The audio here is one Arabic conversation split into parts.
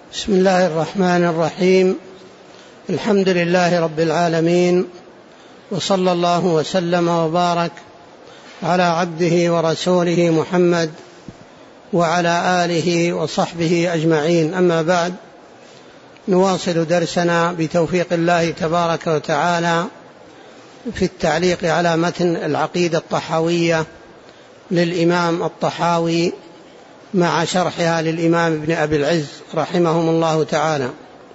بسم الله الرحمن الرحيم. الحمد لله رب العالمين، وصلى الله وسلم وبارك على عبده ورسوله محمد وعلى آله وصحبه أجمعين. أما بعد، نواصل درسنا بتوفيق الله تبارك وتعالى في التعليق على متن العقيدة الطحاوية للإمام الطحاوي مع شرحها للإمام ابن أبي العز رحمهم الله تعالى.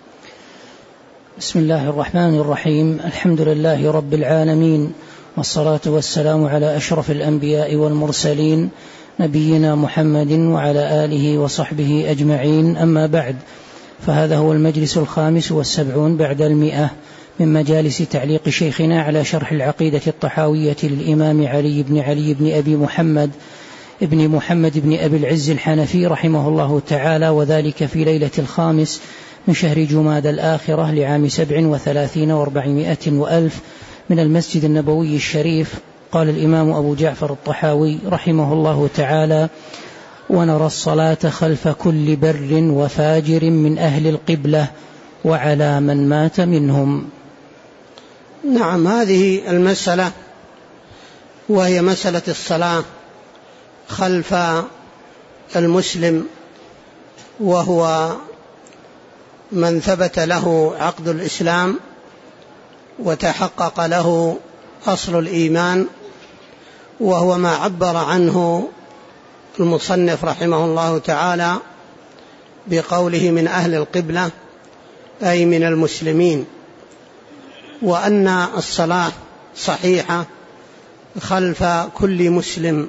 بسم الله الرحمن الرحيم. الحمد لله رب العالمين، والصلاة والسلام على أشرف الأنبياء والمرسلين، نبينا محمد وعلى آله وصحبه أجمعين. أما بعد، فهذا هو المجلس 75 بعد 100 من مجالس تعليق شيخنا على شرح العقيدة الطحاوية للإمام علي بن أبي محمد بن أبي العز الحنفي رحمه الله تعالى، وذلك في ليلة 5 من شهر جمادى الآخرة لعام 37 و400 وألف من المسجد النبوي الشريف. قال الإمام أبو جعفر الطحاوي رحمه الله تعالى: ونرى الصلاة خلف كل بر وفاجر من أهل القبلة وعلى من مات منهم. نعم، هذه المسألة وهي مسألة الصلاة خلف المسلم، وهو من ثبت له عقد الإسلام وتحقق له أصل الإيمان، وهو ما عبر عنه المصنف رحمه الله تعالى بقوله من أهل القبلة، أي من المسلمين، وأن الصلاة صحيحة خلف كل مسلم،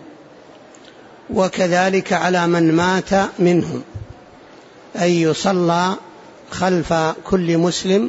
وكذلك على من مات منهم، أي يصلى خلف كل مسلم،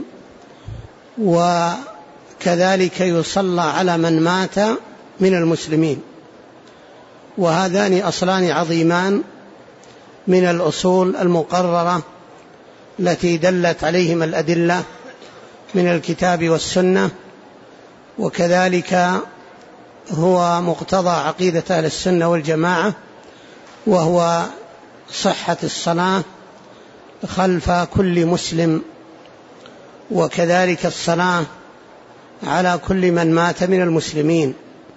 وكذلك يصلى على من مات من المسلمين. وهذان أصلان عظيمان من الأصول المقررة التي دلت عليهم الأدلة من الكتاب والسنة، وكذلك هو مقتضى عقيدة أهل السنة والجماعة، وهو صحة الصلاة خلف كل مسلم، وكذلك الصلاة على كل من مات من المسلمين.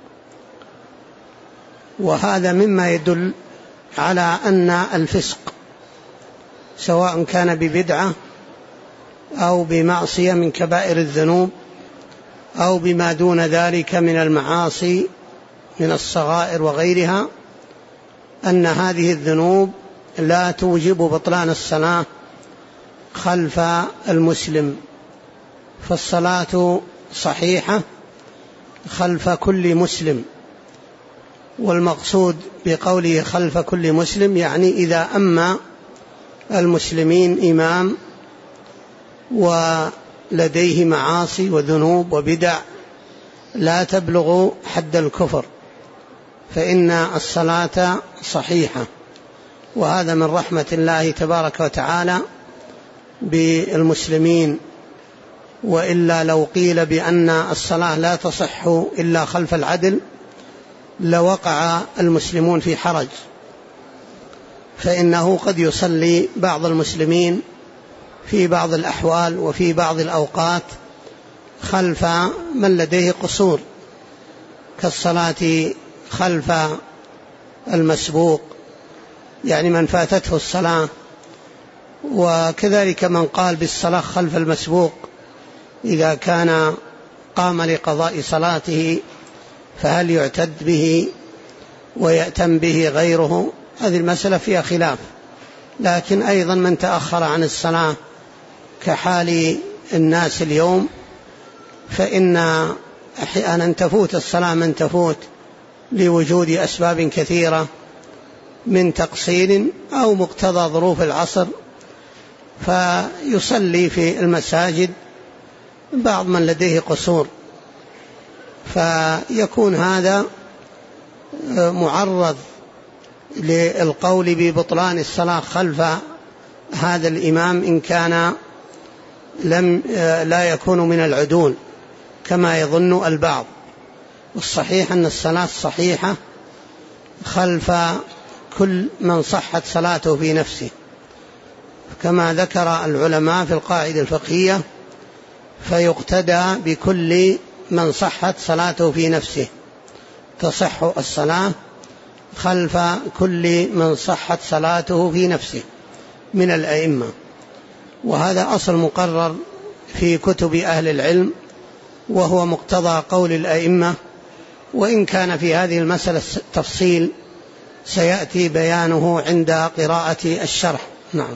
وهذا مما يدل على أن الفسق سواء كان ببدعة أو بمعصية من كبائر الذنوب أو بما دون ذلك من المعاصي من الصغائر وغيرها، أن هذه الذنوب لا توجب بطلان الصلاة خلف المسلم، فالصلاة صحيحة خلف كل مسلم. والمقصود بقوله خلف كل مسلم يعني إذا أما المسلمين إمام ولديه معاصي وذنوب وبدع لا تبلغ حد الكفر، فإن الصلاة صحيحة. وهذا من رحمة الله تبارك وتعالى بالمسلمين، وإلا لو قيل بأن الصلاة لا تصح إلا خلف العدل لوقع المسلمون في حرج، فإنه قد يصلي بعض المسلمين في بعض الأحوال وفي بعض الأوقات خلف من لديه قصور، كالصلاة خلف المسبوق، يعني من فاتته الصلاة، وكذلك من قال بالصلاة خلف المسبوق إذا كان قام لقضاء صلاته فهل يعتد به ويأتم به غيره. هذه المسألة فيها خلاف، لكن أيضا من تأخر عن الصلاة كحال الناس اليوم، فإن أحيانا تفوت الصلاة من تفوت لوجود أسباب كثيرة من تقصير أو مقتضى ظروف العصر، فيصلي في المساجد بعض من لديه قصور، فيكون هذا معرض للقول ببطلان الصلاة خلف هذا الإمام إن كان لا يكون من العدول كما يظن البعض. والصحيح أن الصلاة صحيحة خلف كل من صحت صلاته في نفسه، كما ذكر العلماء في القاعدة الفقهية: فيقتدى بكل من صحت صلاته في نفسه، تصح الصلاة خلف كل من صحت صلاته في نفسه من الأئمة. وهذا أصل مقرر في كتب أهل العلم، وهو مقتضى قول الأئمة، وإن كان في هذه المسألة تفصيل سيأتي بيانه عند قراءة الشرح. نعم.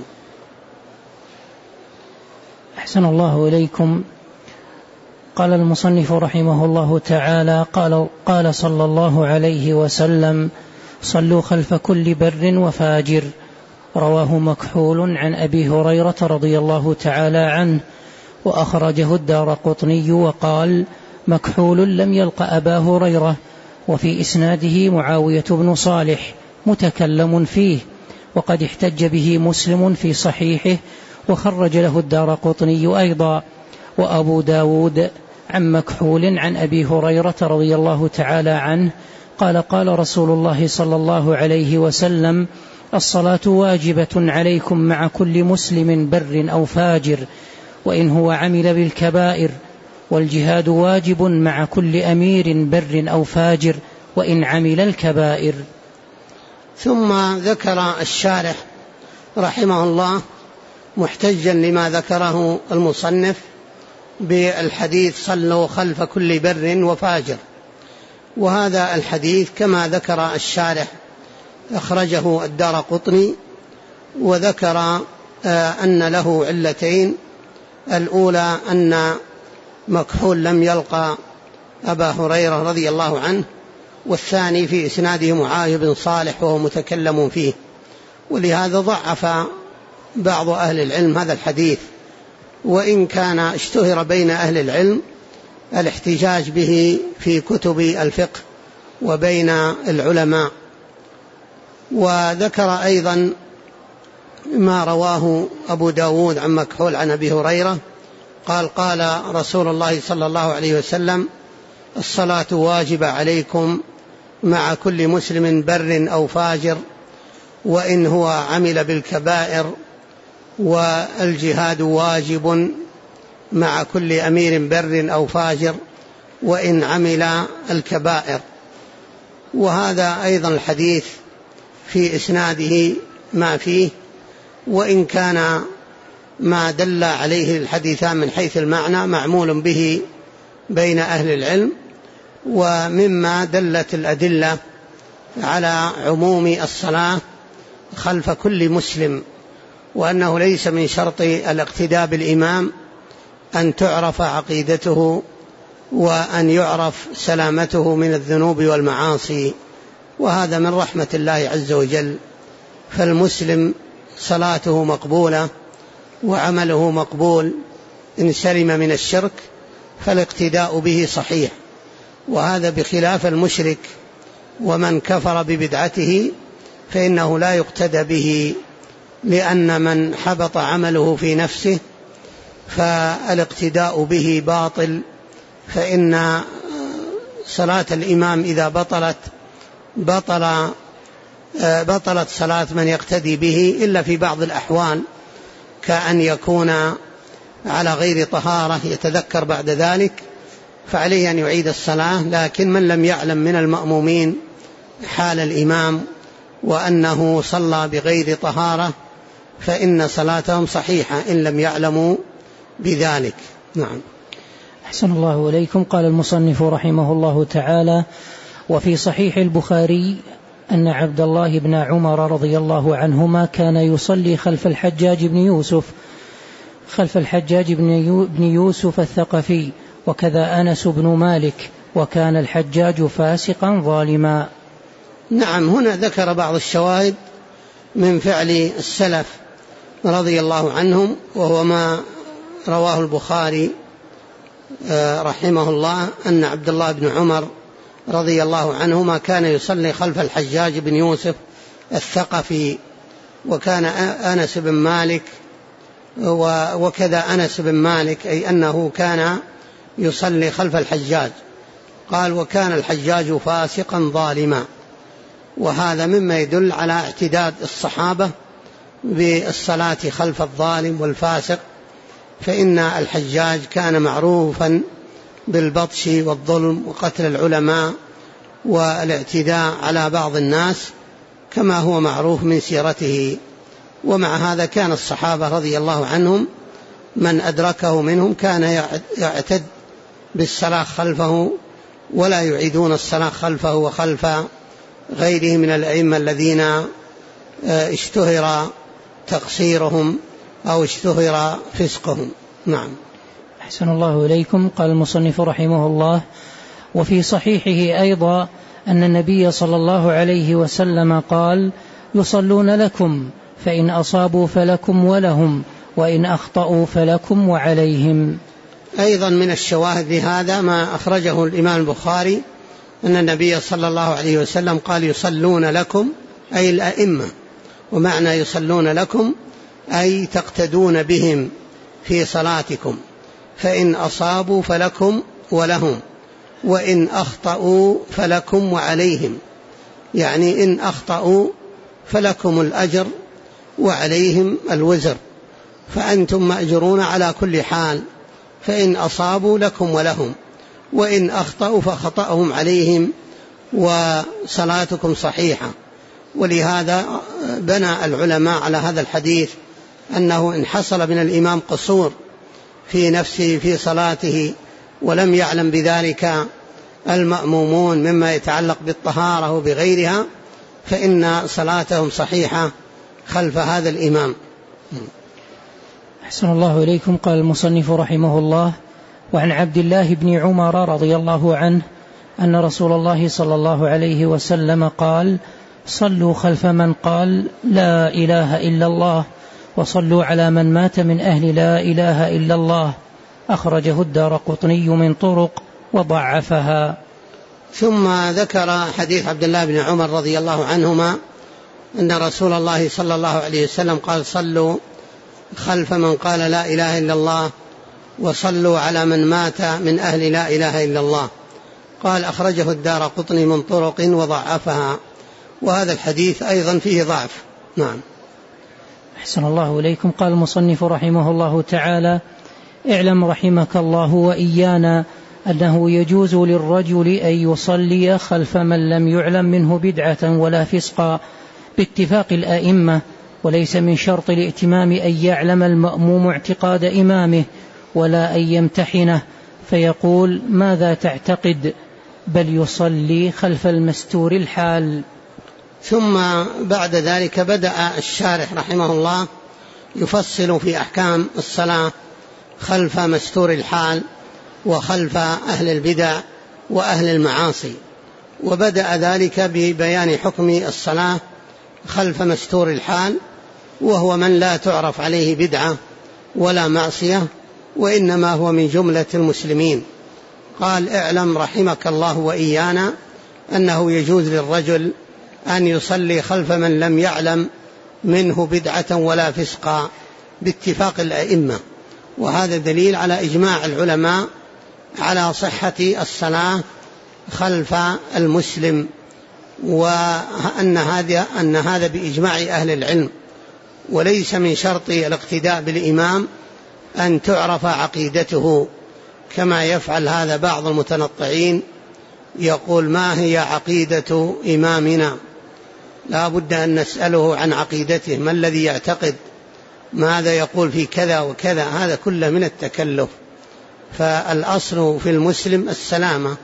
أحسن الله إليكم. قال المصنف رحمه الله تعالى: قال صلى الله عليه وسلم: صلوا خلف كل بر وفاجر. رواه مكحول عن أبي هريرة رضي الله تعالى عنه، وأخرجه الدارقطني وقال: مكحول لم يلق أبا هريرة، وفي إسناده معاوية بن صالح متكلم فيه، وقد احتج به مسلم في صحيحه، وخرج له الدارقطني أيضا، وأبو داود عن مكحول عن أبي هريرة رضي الله تعالى عنه قال: قال رسول الله صلى الله عليه وسلم: الصلاة واجبة عليكم مع كل مسلم بر أو فاجر، وإن هو عمل بالكبائر، والجهاد واجب مع كل أمير بر أو فاجر وإن عمل الكبائر. ثم ذكر الشارح رحمه الله محتجا لما ذكره المصنف بالحديث: صلوا خلف كل بر وفاجر. وهذا الحديث كما ذكر الشارح أخرجه الدارقطني، وذكر أن له علتين: الأولى أن مكحول لم يلقى أبا هريرة رضي الله عنه، والثاني في إسناده معاوية بن صالح وهو متكلم فيه. ولهذا ضعف بعض أهل العلم هذا الحديث، وإن كان اشتهر بين أهل العلم الاحتجاج به في كتب الفقه وبين العلماء. وذكر أيضا ما رواه أبو داود عن مكحول عن أبي هريرة قال: قال رسول الله صلى الله عليه وسلم: الصلاة واجبة عليكم مع كل مسلم بر أو فاجر، وإن هو عمل بالكبائر، والجهاد واجب مع كل أمير بر أو فاجر وإن عمل الكبائر. وهذا أيضا الحديث في إسناده ما فيه، وإن كان ما دل عليه الحديثان من حيث المعنى معمول به بين أهل العلم، ومما دلت الأدلة على عموم الصلاة خلف كل مسلم، وأنه ليس من شرط الاقتداء بالإمام أن تعرف عقيدته وأن يعرف سلامته من الذنوب والمعاصي، وهذا من رحمة الله عز وجل. فالمسلم صلاته مقبولة وعمله مقبول إن سلم من الشرك، فالاقتداء به صحيح. وهذا بخلاف المشرك ومن كفر ببدعته، فإنه لا يقتدى به، لأن من حبط عمله في نفسه فالاقتداء به باطل. فإن صلاة الإمام إذا بطلت صلاة من يقتدي به، إلا في بعض الأحوال كأن يكون على غير طهارة يتذكر بعد ذلك، فعليه أن يعيد الصلاة. لكن من لم يعلم من المأمومين حال الإمام وأنه صلى بغير طهارة فإن صلاتهم صحيحة إن لم يعلموا بذلك. نعم. أحسن الله إليكم. قال المصنف رحمه الله تعالى: وفي صحيح البخاري أن عبد الله بن عمر رضي الله عنهما كان يصلي خلف الحجاج بن يوسف الثقفي، وكذا أنس بن مالك، وكان الحجاج فاسقا ظالما. نعم. هنا ذكر بعض الشواهد من فعل السلف رضي الله عنهم، وهو ما رواه البخاري رحمه الله أن عبد الله بن عمر رضي الله عنهما كان يصلي خلف الحجاج بن يوسف الثقفي، وكان أنس بن مالك، وكذا أنس بن مالك، أي أنه كان يصلي خلف الحجاج. قال: وكان الحجاج فاسقا ظالما. وهذا مما يدل على اعتداد الصحابة بالصلاة خلف الظالم والفاسق، فإن الحجاج كان معروفا بالبطش والظلم وقتل العلماء والاعتداء على بعض الناس كما هو معروف من سيرته. ومع هذا كان الصحابة رضي الله عنهم من أدركه منهم كان يعتد بالصلاة خلفه ولا يعيدون الصلاة خلفه وخلف غيره من الأئمة الذين اشتهر تقصيرهم أو اشتهر فسقهم. نعم. أحسن الله إليكم. قال المصنف رحمه الله: وفي صحيحه أيضا أن النبي صلى الله عليه وسلم قال: يصلون لكم فإن أصابوا فلكم ولهم وإن أخطأوا فلكم وعليهم. أيضا من الشواهد لهذا ما أخرجه الإمام البخاري أن النبي صلى الله عليه وسلم قال: يصلون لكم أي الأئمة، ومعنى يصلون لكم أي تقتدون بهم في صلاتكم، فإن أصابوا فلكم ولهم وإن أخطأوا فلكم وعليهم، يعني إن أخطأوا فلكم الأجر وعليهم الوزر، فأنتم مأجرون على كل حال، فإن أصابوا لكم ولهم، وإن أخطأوا فخطأهم عليهم وصلاتكم صحيحة. ولهذا بنى العلماء على هذا الحديث أنه إن حصل من الإمام قصور في نفسه في صلاته ولم يعلم بذلك المأمومون مما يتعلق بالطهارة وبغيرها فإن صلاتهم صحيحة خلف هذا الإمام. أحسن الله إليكم. قال المصنف رحمه الله: وعن عبد الله بن عمر رضي الله عنه أن رسول الله صلى الله عليه وسلم قال: صلوا خلف من قال لا إله إلا الله، وصلوا على من مات من أهل لا إله إلا الله. أخرجه الدارقطني من طرق وضعفها. ثم ذكر حديث عبد الله بن عمر رضي الله عنهما أن رسول الله صلى الله عليه وسلم قال: صلوا خلف من قال لا إله إلا الله، وصلوا على من مات من أهل لا إله إلا الله. قال: أخرجه الدارقطني من طرق وضعفها، وهذا الحديث أيضا فيه ضعف. نعم. أحسن الله إليكم. قال المصنف رحمه الله تعالى: اعلم رحمك الله وإيانا أنه يجوز للرجل أن يصلي خلف من لم يعلم منه بدعة ولا فسقا باتفاق الأئمة، وليس من شرط الائتمام أن يعلم المأموم اعتقاد إمامه ولا أن يمتحنه فيقول ماذا تعتقد، بل يصلي خلف المستور الحال. ثم بعد ذلك بدأ الشارح رحمه الله يفصل في أحكام الصلاة خلف مستور الحال وخلف أهل البدع وأهل المعاصي، وبدأ ذلك ببيان حكم الصلاة خلف مستور الحال، وهو من لا تعرف عليه بدعة ولا معصية، وإنما هو من جملة المسلمين. قال: اعلم رحمك الله وإيانا أنه يجوز للرجل أن يصلي خلف من لم يعلم منه بدعة ولا فسقا باتفاق الأئمة، وهذا دليل على إجماع العلماء على صحة الصلاة خلف المسلم، وأن هذا بإجماع أهل العلم، وليس من شرط الاقتداء بالإمام أن تعرف عقيدته كما يفعل هذا بعض المتنطعين، يقول: ما هي عقيدة إمامنا؟ لا بد أن نسأله عن عقيدته، ما الذي يعتقد، ماذا يقول في كذا وكذا، هذا كله من التكلف. فالأصل في المسلم السلامة،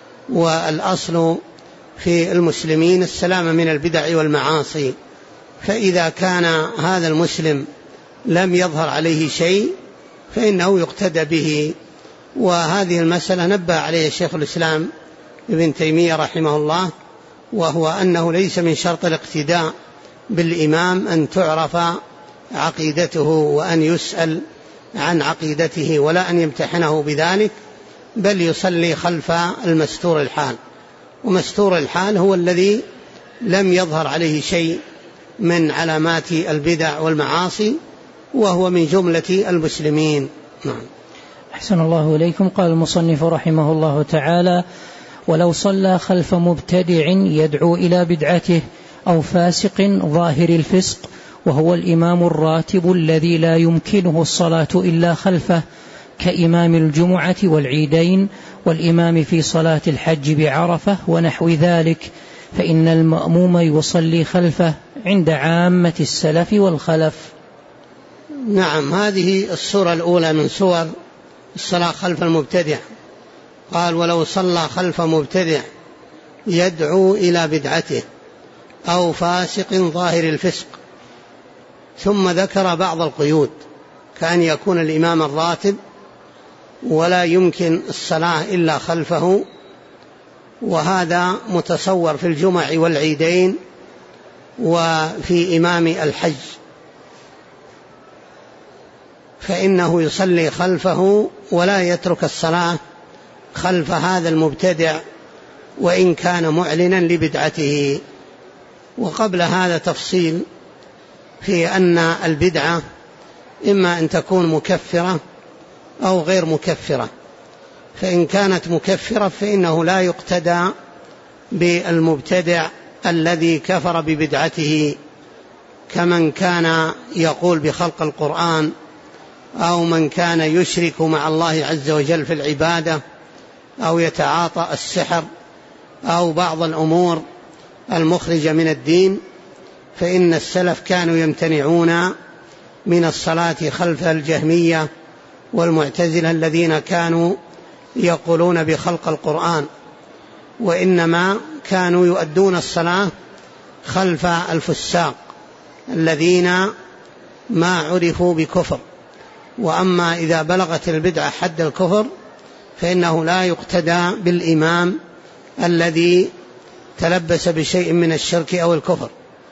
والأصل في المسلمين السلامة من البدع والمعاصي، فإذا كان هذا المسلم لم يظهر عليه شيء فإنه يقتدى به. وهذه المسألة نبه عليه الشيخ الإسلام ابن تيمية رحمه الله، وهو أنه ليس من شرط الاقتداء بالإمام أن تعرف عقيدته وأن يسأل عن عقيدته ولا أن يمتحنه بذلك، بل يصلي خلف المستور الحال. ومستور الحال هو الذي لم يظهر عليه شيء من علامات البدع والمعاصي، وهو من جملة المسلمين. نعم. أحسن الله إليكم. قال المصنف رحمه الله تعالى: ولو صلى خلف مبتدع يدعو إلى بدعته أو فاسق ظاهر الفسق وهو الإمام الراتب الذي لا يمكنه الصلاة إلا خلفه، كإمام الجمعة والعيدين والإمام في صلاة الحج بعرفة ونحو ذلك، فإن المأموم يصلي خلفه عند عامة السلف والخلف. نعم، هذه الصورة الأولى من صور الصلاة خلف المبتدع. قال: ولو صلى خلف مبتدع يدعو إلى بدعته أو فاسق ظاهر الفسق. ثم ذكر بعض القيود، كأن يكون الإمام الراتب ولا يمكن الصلاة إلا خلفه، وهذا متصور في الجمع والعيدين وفي إمام الحج، فإنه يصلي خلفه ولا يترك الصلاة خلف هذا المبتدع وإن كان معلنا لبدعته. وقبل هذا تفصيل في أن البدعة إما أن تكون مكفرة أو غير مكفرة، فإن كانت مكفرة فإنه لا يقتدى بالمبتدع الذي كفر ببدعته، كمن كان يقول بخلق القرآن، أو من كان يشرك مع الله عز وجل في العبادة، أو يتعاطى السحر، أو بعض الأمور المخرجة من الدين، فإن السلف كانوا يمتنعون من الصلاة خلف الجهمية والمعتزلة الذين كانوا يقولون بخلق القرآن، وإنما كانوا يؤدون الصلاة خلف الفساق الذين ما عرفوا بكفر. وأما إذا بلغت البدعة حد الكفر فإنه لا يقتدى بالإمام الذي تلبس بشيء من الشرك أو الكفر.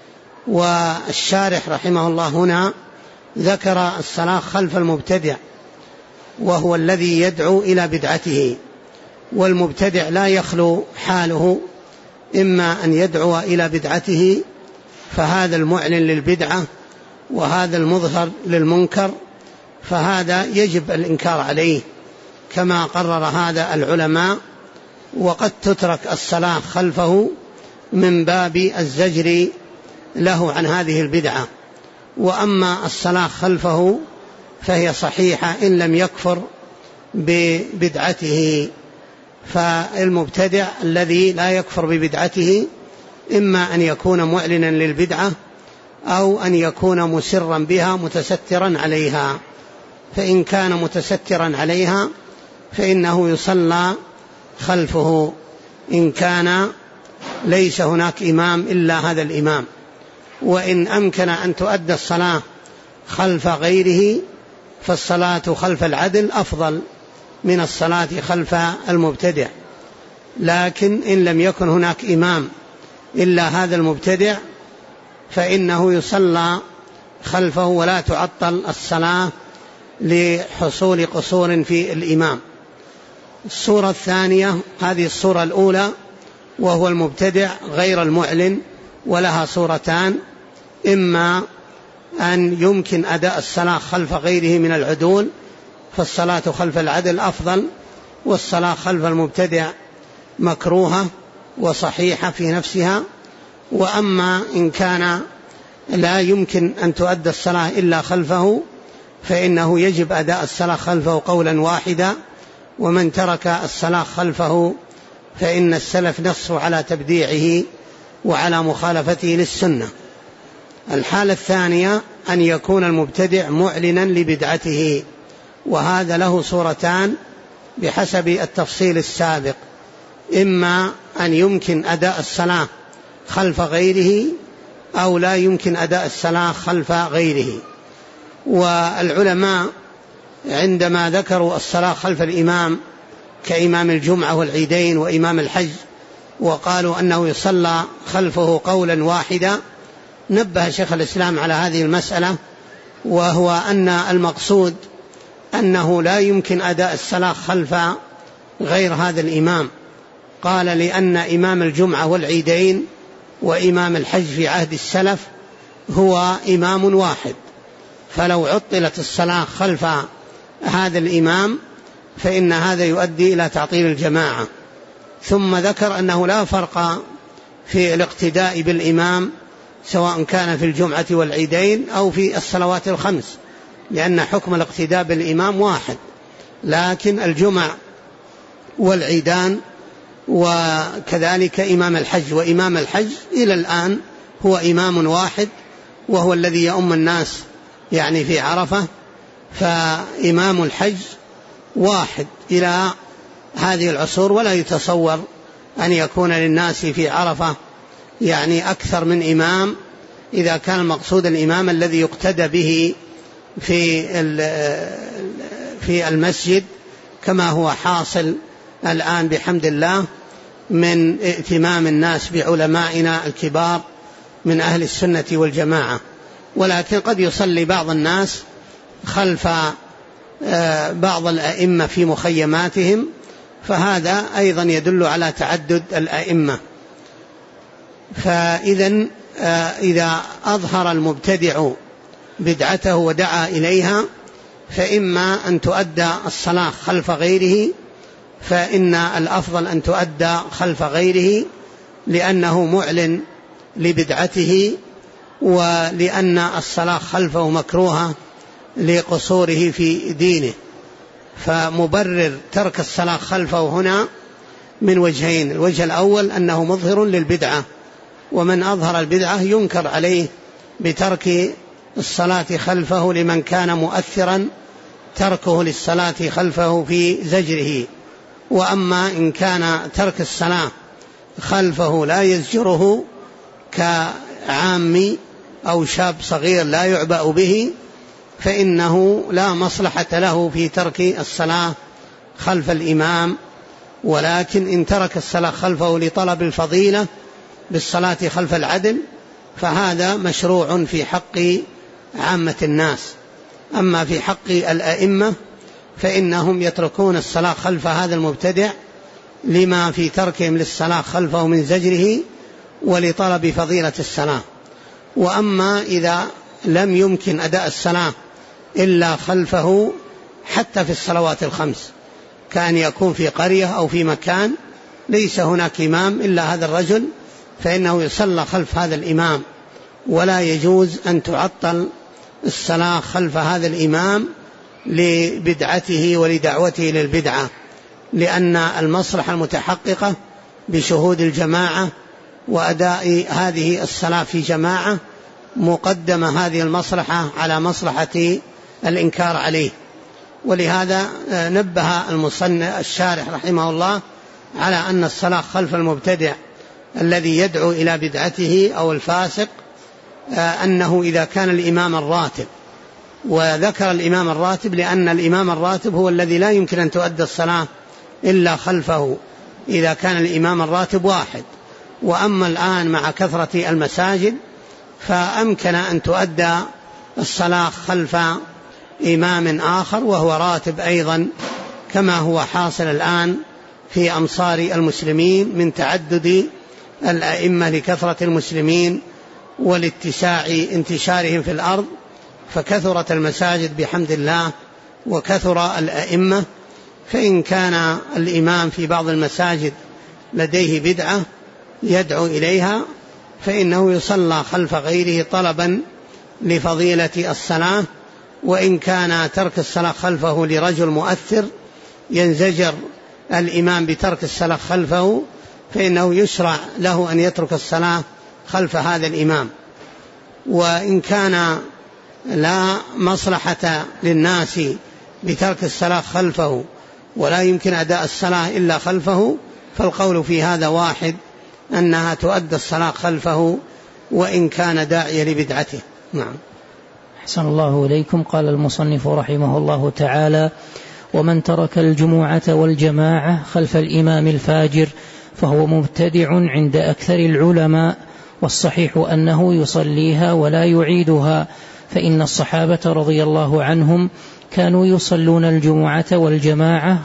والشارح رحمه الله هنا ذكر الصلاة خلف المبتدع، وهو الذي يدعو إلى بدعته، والمبتدع لا يخلو حاله إما أن يدعو إلى بدعته، فهذا المعلن للبدعة وهذا المظهر للمنكر، فهذا يجب الإنكار عليه كما قرر هذا العلماء. وقد تترك الصلاة خلفه من باب الزجر له عن هذه البدعة. وأما الصلاة خلفه فهي صحيحة إن لم يكفر ببدعته. فالمبتدع الذي لا يكفر ببدعته إما أن يكون معلنا للبدعة أو أن يكون مسرا بها متسترا عليها. فإن كان متسترا عليها فإنه يصلى خلفه إن كان ليس هناك إمام إلا هذا الإمام. وإن أمكن أن تؤدى الصلاة خلف غيره فالصلاة خلف العدل أفضل من الصلاة خلف المبتدع. لكن إن لم يكن هناك إمام إلا هذا المبتدع فإنه يصلى خلفه ولا تعطل الصلاة لحصول قصور في الإمام. الصورة الثانية، هذه الصورة الأولى وهو المبتدع غير المعلن، ولها صورتان: إما أن يمكن أداء الصلاة خلف غيره من العدول فالصلاة خلف العدل أفضل، والصلاة خلف المبتدع مكروهة وصحيحة في نفسها. وأما إن كان لا يمكن أن تؤدى الصلاة إلا خلفه فإنه يجب أداء الصلاة خلفه قولا واحدا، ومن ترك الصلاة خلفه فإن السلف نصوا على تبديعه وعلى مخالفته للسنة. الحالة الثانية أن يكون المبتدع معلنا لبدعته، وهذا له صورتان بحسب التفصيل السابق: إما أن يمكن أداء الصلاة خلف غيره أو لا يمكن أداء الصلاة خلف غيره. والعلماء عندما ذكروا الصلاة خلف الإمام كإمام الجمعة والعيدين وإمام الحج وقالوا أنه يصلى خلفه قولا واحدا، نبه شيخ الإسلام على هذه المسألة، وهو أن المقصود أنه لا يمكن أداء الصلاة خلف غير هذا الإمام. قال: لأن إمام الجمعة والعيدين وإمام الحج في عهد السلف هو إمام واحد، فلو عطلت الصلاة خلف هذا الإمام فإن هذا يؤدي إلى تعطيل الجماعة. ثم ذكر أنه لا فرق في الاقتداء بالإمام سواء كان في الجمعة والعيدين أو في الصلوات الخمس، لأن حكم الاقتداء بالإمام واحد. لكن الجمع والعيدان وكذلك إمام الحج، وإمام الحج إلى الآن هو إمام واحد وهو الذي يؤم الناس يعني في عرفة، فإمام الحج واحد إلى هذه العصور، ولا يتصور أن يكون للناس في عرفة يعني أكثر من إمام، إذا كان المقصود الإمام الذي يقتدى به في المسجد، كما هو حاصل الآن بحمد الله من ائتمام الناس بعلمائنا الكبار من أهل السنة والجماعة. ولكن قد يصلي بعض الناس خلف بعض الأئمة في مخيماتهم، فهذا أيضا يدل على تعدد الأئمة. فإذا إذا أظهر المبتدع بدعته ودعا إليها، فإما أن تؤدى الصلاة خلف غيره، فإن الأفضل أن تؤدى خلف غيره لأنه معلن لبدعته، ولأن الصلاة خلفه مكروهة لقصوره في دينه. فمبرر ترك الصلاة خلفه هنا من وجهين: الوجه الأول أنه مظهر للبدعة، ومن أظهر البدعة ينكر عليه بترك الصلاة خلفه لمن كان مؤثرا تركه للصلاة خلفه في زجره. وأما إن كان ترك الصلاة خلفه لا يزجره كعام أو شاب صغير لا يعبأ به، فإنه لا مصلحة له في ترك الصلاة خلف الإمام. ولكن إن ترك الصلاة خلفه لطلب الفضيلة بالصلاة خلف العدل، فهذا مشروع في حق عامة الناس. أما في حق الأئمة فإنهم يتركون الصلاة خلف هذا المبتدع لما في تركهم للصلاة خلفه من زجره ولطلب فضيلة الصلاة. وأما إذا لم يمكن أداء الصلاة إلا خلفه حتى في الصلوات الخمس، كان يكون في قرية أو في مكان ليس هناك إمام إلا هذا الرجل، فإنه يصلى خلف هذا الإمام، ولا يجوز أن تعطل الصلاة خلف هذا الإمام لبدعته ولدعوته للبدعة، لأن المصلحة المتحققة بشهود الجماعة وأداء هذه الصلاة في جماعة مقدمة هذه المصلحة على مصلحة الإنكار عليه. ولهذا نبه المصنف الشارح رحمه الله على أن الصلاة خلف المبتدع الذي يدعو إلى بدعته أو الفاسق أنه إذا كان الإمام الراتب، وذكر الإمام الراتب لأن الإمام الراتب هو الذي لا يمكن أن تؤدى الصلاة إلا خلفه إذا كان الإمام الراتب واحد. وأما الآن مع كثرة المساجد فأمكن أن تؤدى الصلاة خلف إمام آخر وهو راتب أيضا، كما هو حاصل الآن في أمصار المسلمين من تعدد الأئمة لكثرة المسلمين والاتساع انتشارهم في الأرض، فكثرت المساجد بحمد الله وكثر الأئمة. فإن كان الإمام في بعض المساجد لديه بدعة يدعو إليها، فإنه يصلى خلف غيره طلبا لفضيلة الصلاة. وإن كان ترك الصلاة خلفه لرجل مؤثر ينزجر الإمام بترك الصلاة خلفه، فإنه يشرع له أن يترك الصلاة خلف هذا الإمام. وإن كان لا مصلحة للناس بترك الصلاة خلفه ولا يمكن أداء الصلاة إلا خلفه، فالقول في هذا واحد، أنها تؤدى الصلاة خلفه وإن كان داعيا لبدعته. نعم. أحسن الله إليكم. قال المصنف رحمه الله تعالى: ومن ترك الجمعة والجماعة خلف الإمام الفاجر فهو مبتدع عند أكثر العلماء، والصحيح أنه يصليها ولا يعيدها، فإن الصحابة رضي الله عنهم كانوا يصلون الجمعة والجماعة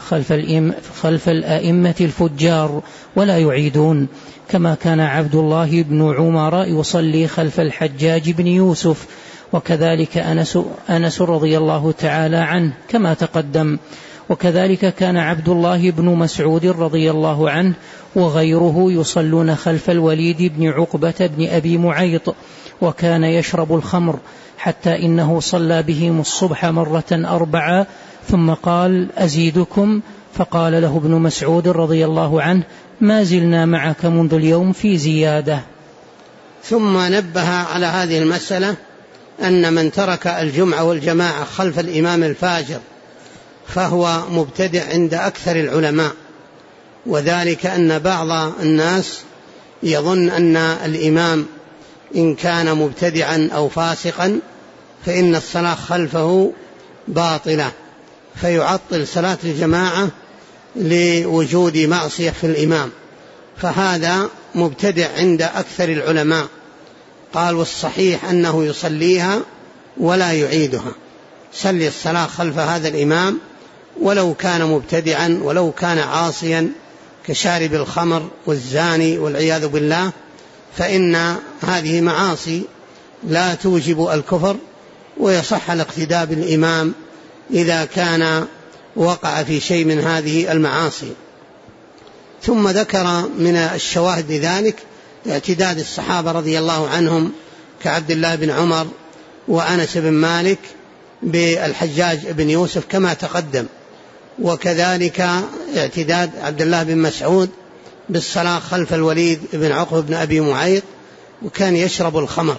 خلف الأئمة الفجار ولا يعيدون، كما كان عبد الله بن عمر يصلي خلف الحجاج بن يوسف، وكذلك أنس رضي الله تعالى عنه كما تقدم، وكذلك كان عبد الله بن مسعود رضي الله عنه وغيره يصلون خلف الوليد بن عقبة بن أبي معيط، وكان يشرب الخمر، حتى إنه صلى بهم الصبح مرة 4 ثم قال: أزيدكم؟ فقال له ابن مسعود رضي الله عنه: ما زلنا معك منذ اليوم في زيادة. ثم نبه على هذه المسألة أن من ترك الجمعة والجماعة خلف الإمام الفاجر فهو مبتدع عند أكثر العلماء، وذلك أن بعض الناس يظن أن الإمام إن كان مبتدعا أو فاسقا فإن الصلاة خلفه باطلة، فيعطل صلاة الجماعة لوجود معصية في الإمام، فهذا مبتدع عند أكثر العلماء. قال: والصحيح أنه يصليها ولا يعيدها، صلي الصلاة خلف هذا الإمام ولو كان مبتدعا ولو كان عاصيا كشارب الخمر والزاني والعياذ بالله، فإن هذه معاصي لا توجب الكفر، ويصح الاقتداء بالإمام إذا كان وقع في شيء من هذه المعاصي. ثم ذكر من الشواهد لذلك اعتداد الصحابة رضي الله عنهم كعبد الله بن عمر وأنس بن مالك بالحجاج بن يوسف كما تقدم، وكذلك اعتداد عبد الله بن مسعود بالصلاة خلف الوليد بن عقبة بن أبي معيط، وكان يشرب الخمر،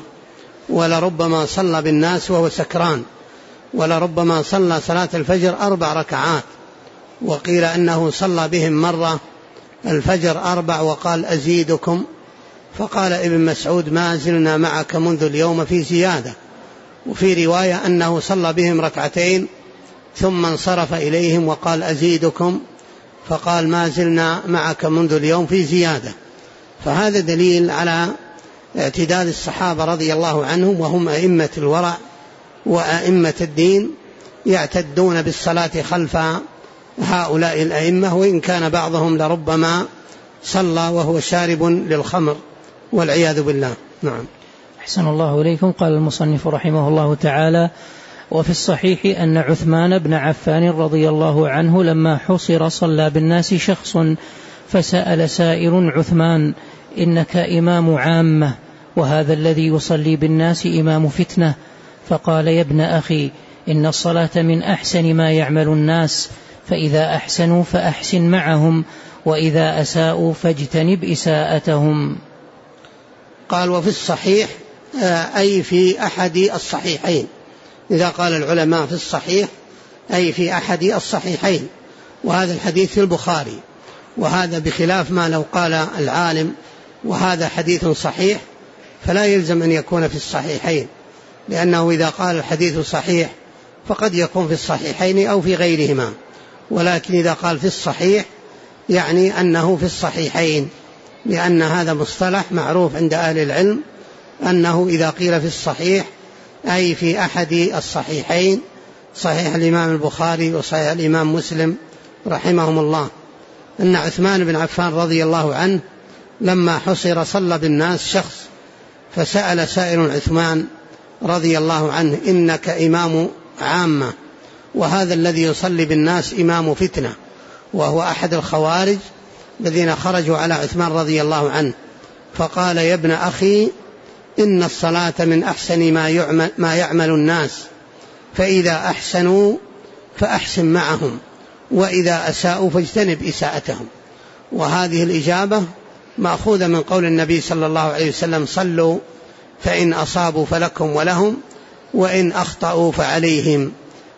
ولربما صلى بالناس وهو سكران، ولربما صلى صلاة الفجر 4 ركعات، وقيل أنه صلى بهم مرة الفجر 4 وقال: أزيدكم؟ فقال ابن مسعود: ما زلنا معك منذ اليوم في زيادة. وفي رواية أنه صلى بهم 2 ثم انصرف إليهم وقال: أزيدكم؟ فقال: ما زلنا معك منذ اليوم في زيادة. فهذا دليل على اعتداد الصحابة رضي الله عنهم، وهم أئمة الورع وأئمة الدين، يعتدون بالصلاة خلف هؤلاء الأئمة، وإن كان بعضهم لربما صلى وهو شارب للخمر والعياذ بالله. نعم. أحسن الله إليكم. قال المصنف رحمه الله تعالى: وفي الصحيح أن عثمان بن عفان رضي الله عنه لما حصر صلى بالناس شخص، فسأل سائر عثمان: إنك إمام عامة، وهذا الذي يصلي بالناس إمام فتنة. فقال: يا ابن أخي، إن الصلاة من أحسن ما يعمل الناس، فإذا أحسنوا فأحسن معهم، وإذا أساءوا فاجتنب إساءتهم. قال: وفي الصحيح أي في أحد الصحيحين. إذا قال العلماء في الصحيح أي في أحد الصحيحين، وهذا الحديث في البخاري، وهذا بخلاف ما لو قال العالم وهذا حديث صحيح فلا يلزم أن يكون في الصحيحين، لأنه إذا قال الحديث صحيح فقد يكون في الصحيحين أو في غيرهما، ولكن إذا قال في الصحيح يعني أنه في الصحيحين، لأن هذا مصطلح معروف عند أهل العلم أنه إذا قيل في الصحيح أي في أحد الصحيحين، صحيح الإمام البخاري وصحيح الإمام مسلم رحمهم الله. أن عثمان بن عفان رضي الله عنه لما حصر صلى بالناس شخص، فسأل سائر عثمان رضي الله عنه: إنك إمام عامة، وهذا الذي يصلي بالناس إمام فتنة، وهو أحد الخوارج الذين خرجوا على عثمان رضي الله عنه. فقال: يا ابن أخي، إن الصلاة من أحسن ما يعمل الناس، فإذا أحسنوا فأحسن معهم، وإذا أساءوا فاجتنب إساءتهم. وهذه الإجابة مأخوذة من قول النبي صلى الله عليه وسلم: صلوا فإن أصابوا فلكم ولهم، وإن أخطأوا فعليهم.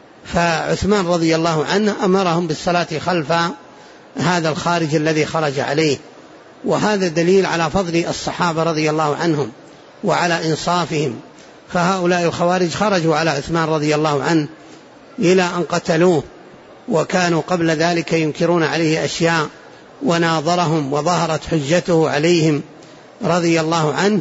فعثمان رضي الله عنه أمرهم بالصلاة خلف هذا الخارج الذي خرج عليه، وهذا دليل على فضل الصحابة رضي الله عنهم وعلى إنصافهم. فهؤلاء الخوارج خرجوا على عثمان رضي الله عنه إلى أن قتلوه، وكانوا قبل ذلك ينكرون عليه أشياء، وناظرهم وظهرت حجته عليهم رضي الله عنه.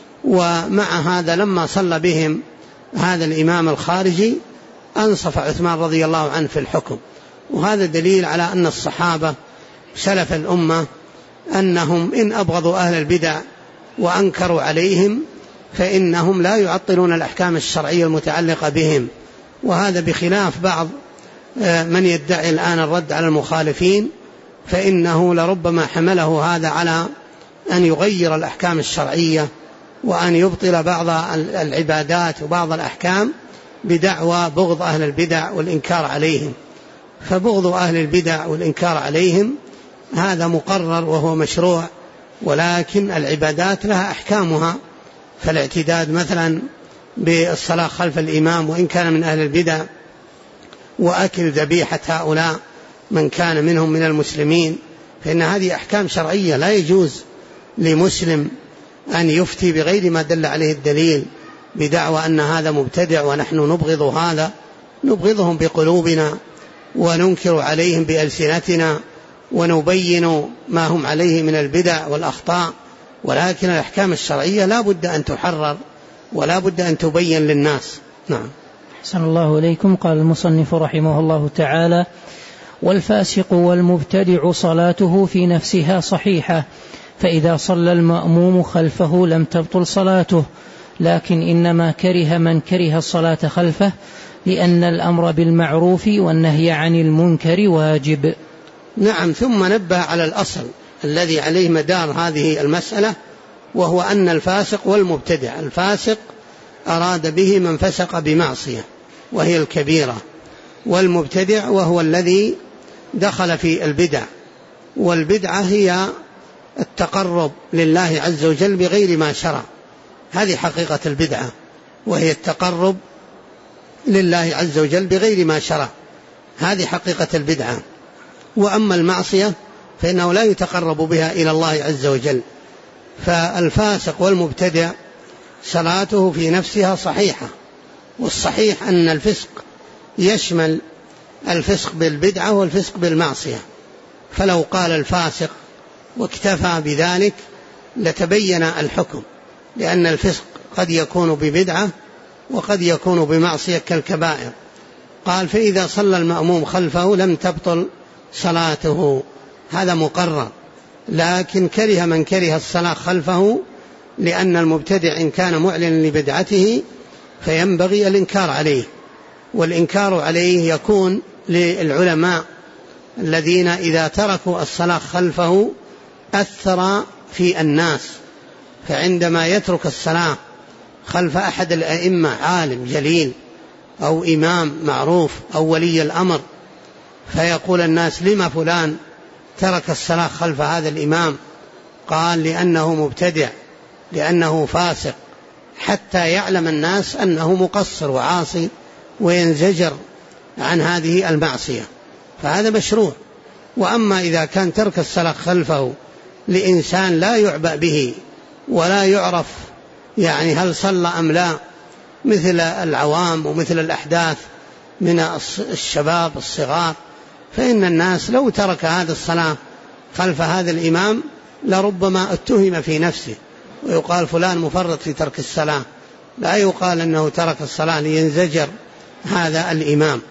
ومع هذا لما صلى بهم هذا الإمام الخارجي أنصف عثمان رضي الله عنه في الحكم. وهذا دليل على أن الصحابة سلف الأمة أنهم إن أبغضوا أهل البدع وأنكروا عليهم فإنهم لا يعطلون الأحكام الشرعية المتعلقة بهم. وهذا بخلاف بعض من يدعي الآن الرد على المخالفين فإنه لربما حمله هذا على أن يغير الأحكام الشرعية وأن يبطل بعض العبادات وبعض الأحكام بدعوى بغض أهل البدع والإنكار عليهم. فبغض أهل البدع والإنكار عليهم هذا مقرر وهو مشروع، ولكن العبادات لها أحكامها. فالاعتداد مثلا بالصلاة خلف الإمام وإن كان من أهل البدع، وأكل ذبيحة هؤلاء من كان منهم من المسلمين، فإن هذه أحكام شرعية لا يجوز لمسلم أن يفتي بغير ما دل عليه الدليل بدعوى أن هذا مبتدع ونحن نبغض هذا. نبغضهم بقلوبنا وننكر عليهم بألسنتنا ونبين ما هم عليه من البدع والأخطاء، ولكن الأحكام الشرعية لا بد أن تحرر ولا بد أن تبين للناس. نعم. أحسن الله إليكم. قال المصنف رحمه الله تعالى: والفاسق والمبتدع صلاته في نفسها صحيحة، فإذا صلى المأموم خلفه لم تبطل صلاته، لكن إنما كره من كره الصلاة خلفه، لأن الأمر بالمعروف والنهي عن المنكر واجب. نعم. ثم نبه على الأصل الذي عليه مدار هذه المسألة، وهو أن الفاسق والمبتدع، الفاسق أراد به من فسق بمعصية وهي الكبيرة، والمبتدع وهو الذي دخل في البدع، والبدعة هي التقرب لله عز وجل بغير ما شرع. هذه حقيقة البدعة، وهي التقرب لله عز وجل بغير ما شرع، هذه حقيقة البدعة. وأما المعصية فإنه لا يتقرب بها إلى الله عز وجل. فالفاسق والمبتدع صلاته في نفسها صحيحة، والصحيح أن الفسق يشمل الفسق بالبدعة والفسق بالمعصية. فلو قال الفاسق واكتفى بذلك لتبين الحكم، لأن الفسق قد يكون ببدعة وقد يكون بمعصية كالكبائر. قال: فإذا صلى المأموم خلفه لم تبطل صلاته، هذا مقرر. لكن كره من كره الصلاة خلفه، لأن المبتدع إن كان معلنا لبدعته فينبغي الإنكار عليه، والإنكار عليه يكون للعلماء الذين إذا تركوا الصلاة خلفه أثر في الناس. فعندما يترك الصلاة خلف أحد الأئمة عالم جليل أو إمام معروف أو ولي الأمر، فيقول الناس: لما فلان ترك الصلاة خلف هذا الإمام؟ قال: لأنه مبتدع، لأنه فاسق، حتى يعلم الناس أنه مقصر وعاصي وينزجر عن هذه المعصية، فهذا مشروع. وأما إذا كان ترك الصلاة خلفه لإنسان لا يعبأ به ولا يعرف يعني هل صلى أم لا، مثل العوام ومثل الأحداث من الشباب الصغار، فإن الناس لو ترك هذه الصلاة خلف هذا الإمام لربما اتهم في نفسه ويقال فلان مفرط في ترك الصلاة، لا يقال أنه ترك الصلاة لينزجر هذا الإمام.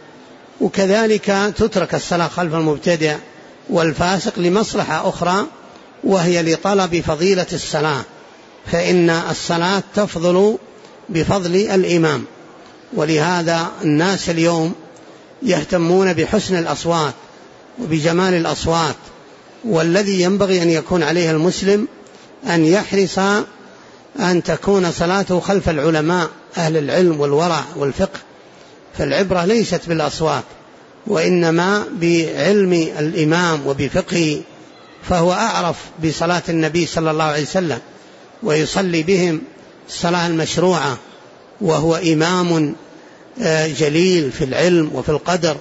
وكذلك تترك الصلاة خلف المبتدع والفاسق لمصلحة أخرى، وهي لطلب فضيلة الصلاة، فإن الصلاة تفضل بفضل الإمام. ولهذا الناس اليوم يهتمون بحسن الأصوات وبجمال الأصوات، والذي ينبغي أن يكون عليه المسلم أن يحرص أن تكون صلاته خلف العلماء أهل العلم والورع والفقه. فالعبرة ليست بالأصوات وإنما بعلم الإمام وبفقهه، فهو أعرف بصلاة النبي صلى الله عليه وسلم ويصلي بهم الصلاة المشروعة، وهو إمام جليل في العلم وفي القدر،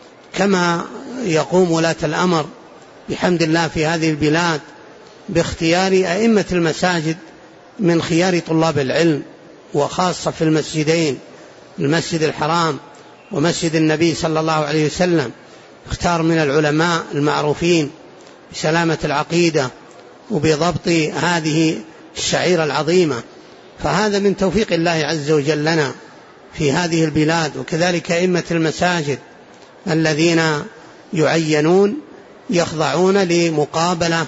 كما يقوم ولاة الأمر بحمد الله في هذه البلاد باختيار أئمة المساجد من خيار طلاب العلم، وخاصة في المسجدين، المسجد الحرام ومسجد النبي صلى الله عليه وسلم، اختار من العلماء المعروفين بسلامة العقيدة وبضبط هذه الشعيرة العظيمة. فهذا من توفيق الله عز وجل لنا في هذه البلاد. وكذلك أئمة المساجد الذين يعينون يخضعون لمقابلة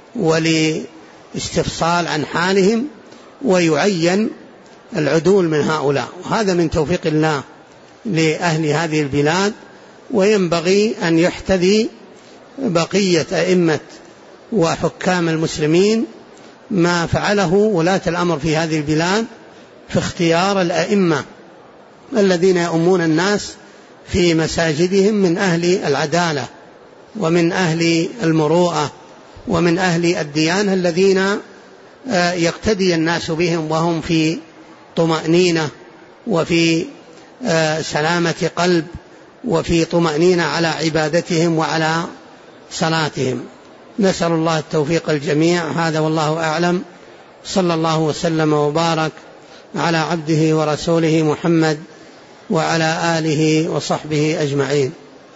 ولاستفصال عن حالهم، ويعين العدول من هؤلاء، وهذا من توفيق الله لأهل هذه البلاد. وينبغي أن يحتذي بقية أئمة وحكام المسلمين ما فعله ولاة الأمر في هذه البلاد في اختيار الأئمة الذين يؤمون الناس في مساجدهم من أهل العدالة ومن أهل المروءة ومن أهل الديانة الذين يقتدي الناس بهم وهم في طمأنينة وفي سلامة قلب وفي طمأنينة على عبادتهم وعلى صلاتهم. نسأل الله التوفيق الجميع. هذا والله أعلم. صلى الله وسلم وبارك على عبده ورسوله محمد وعلى آله وصحبه أجمعين.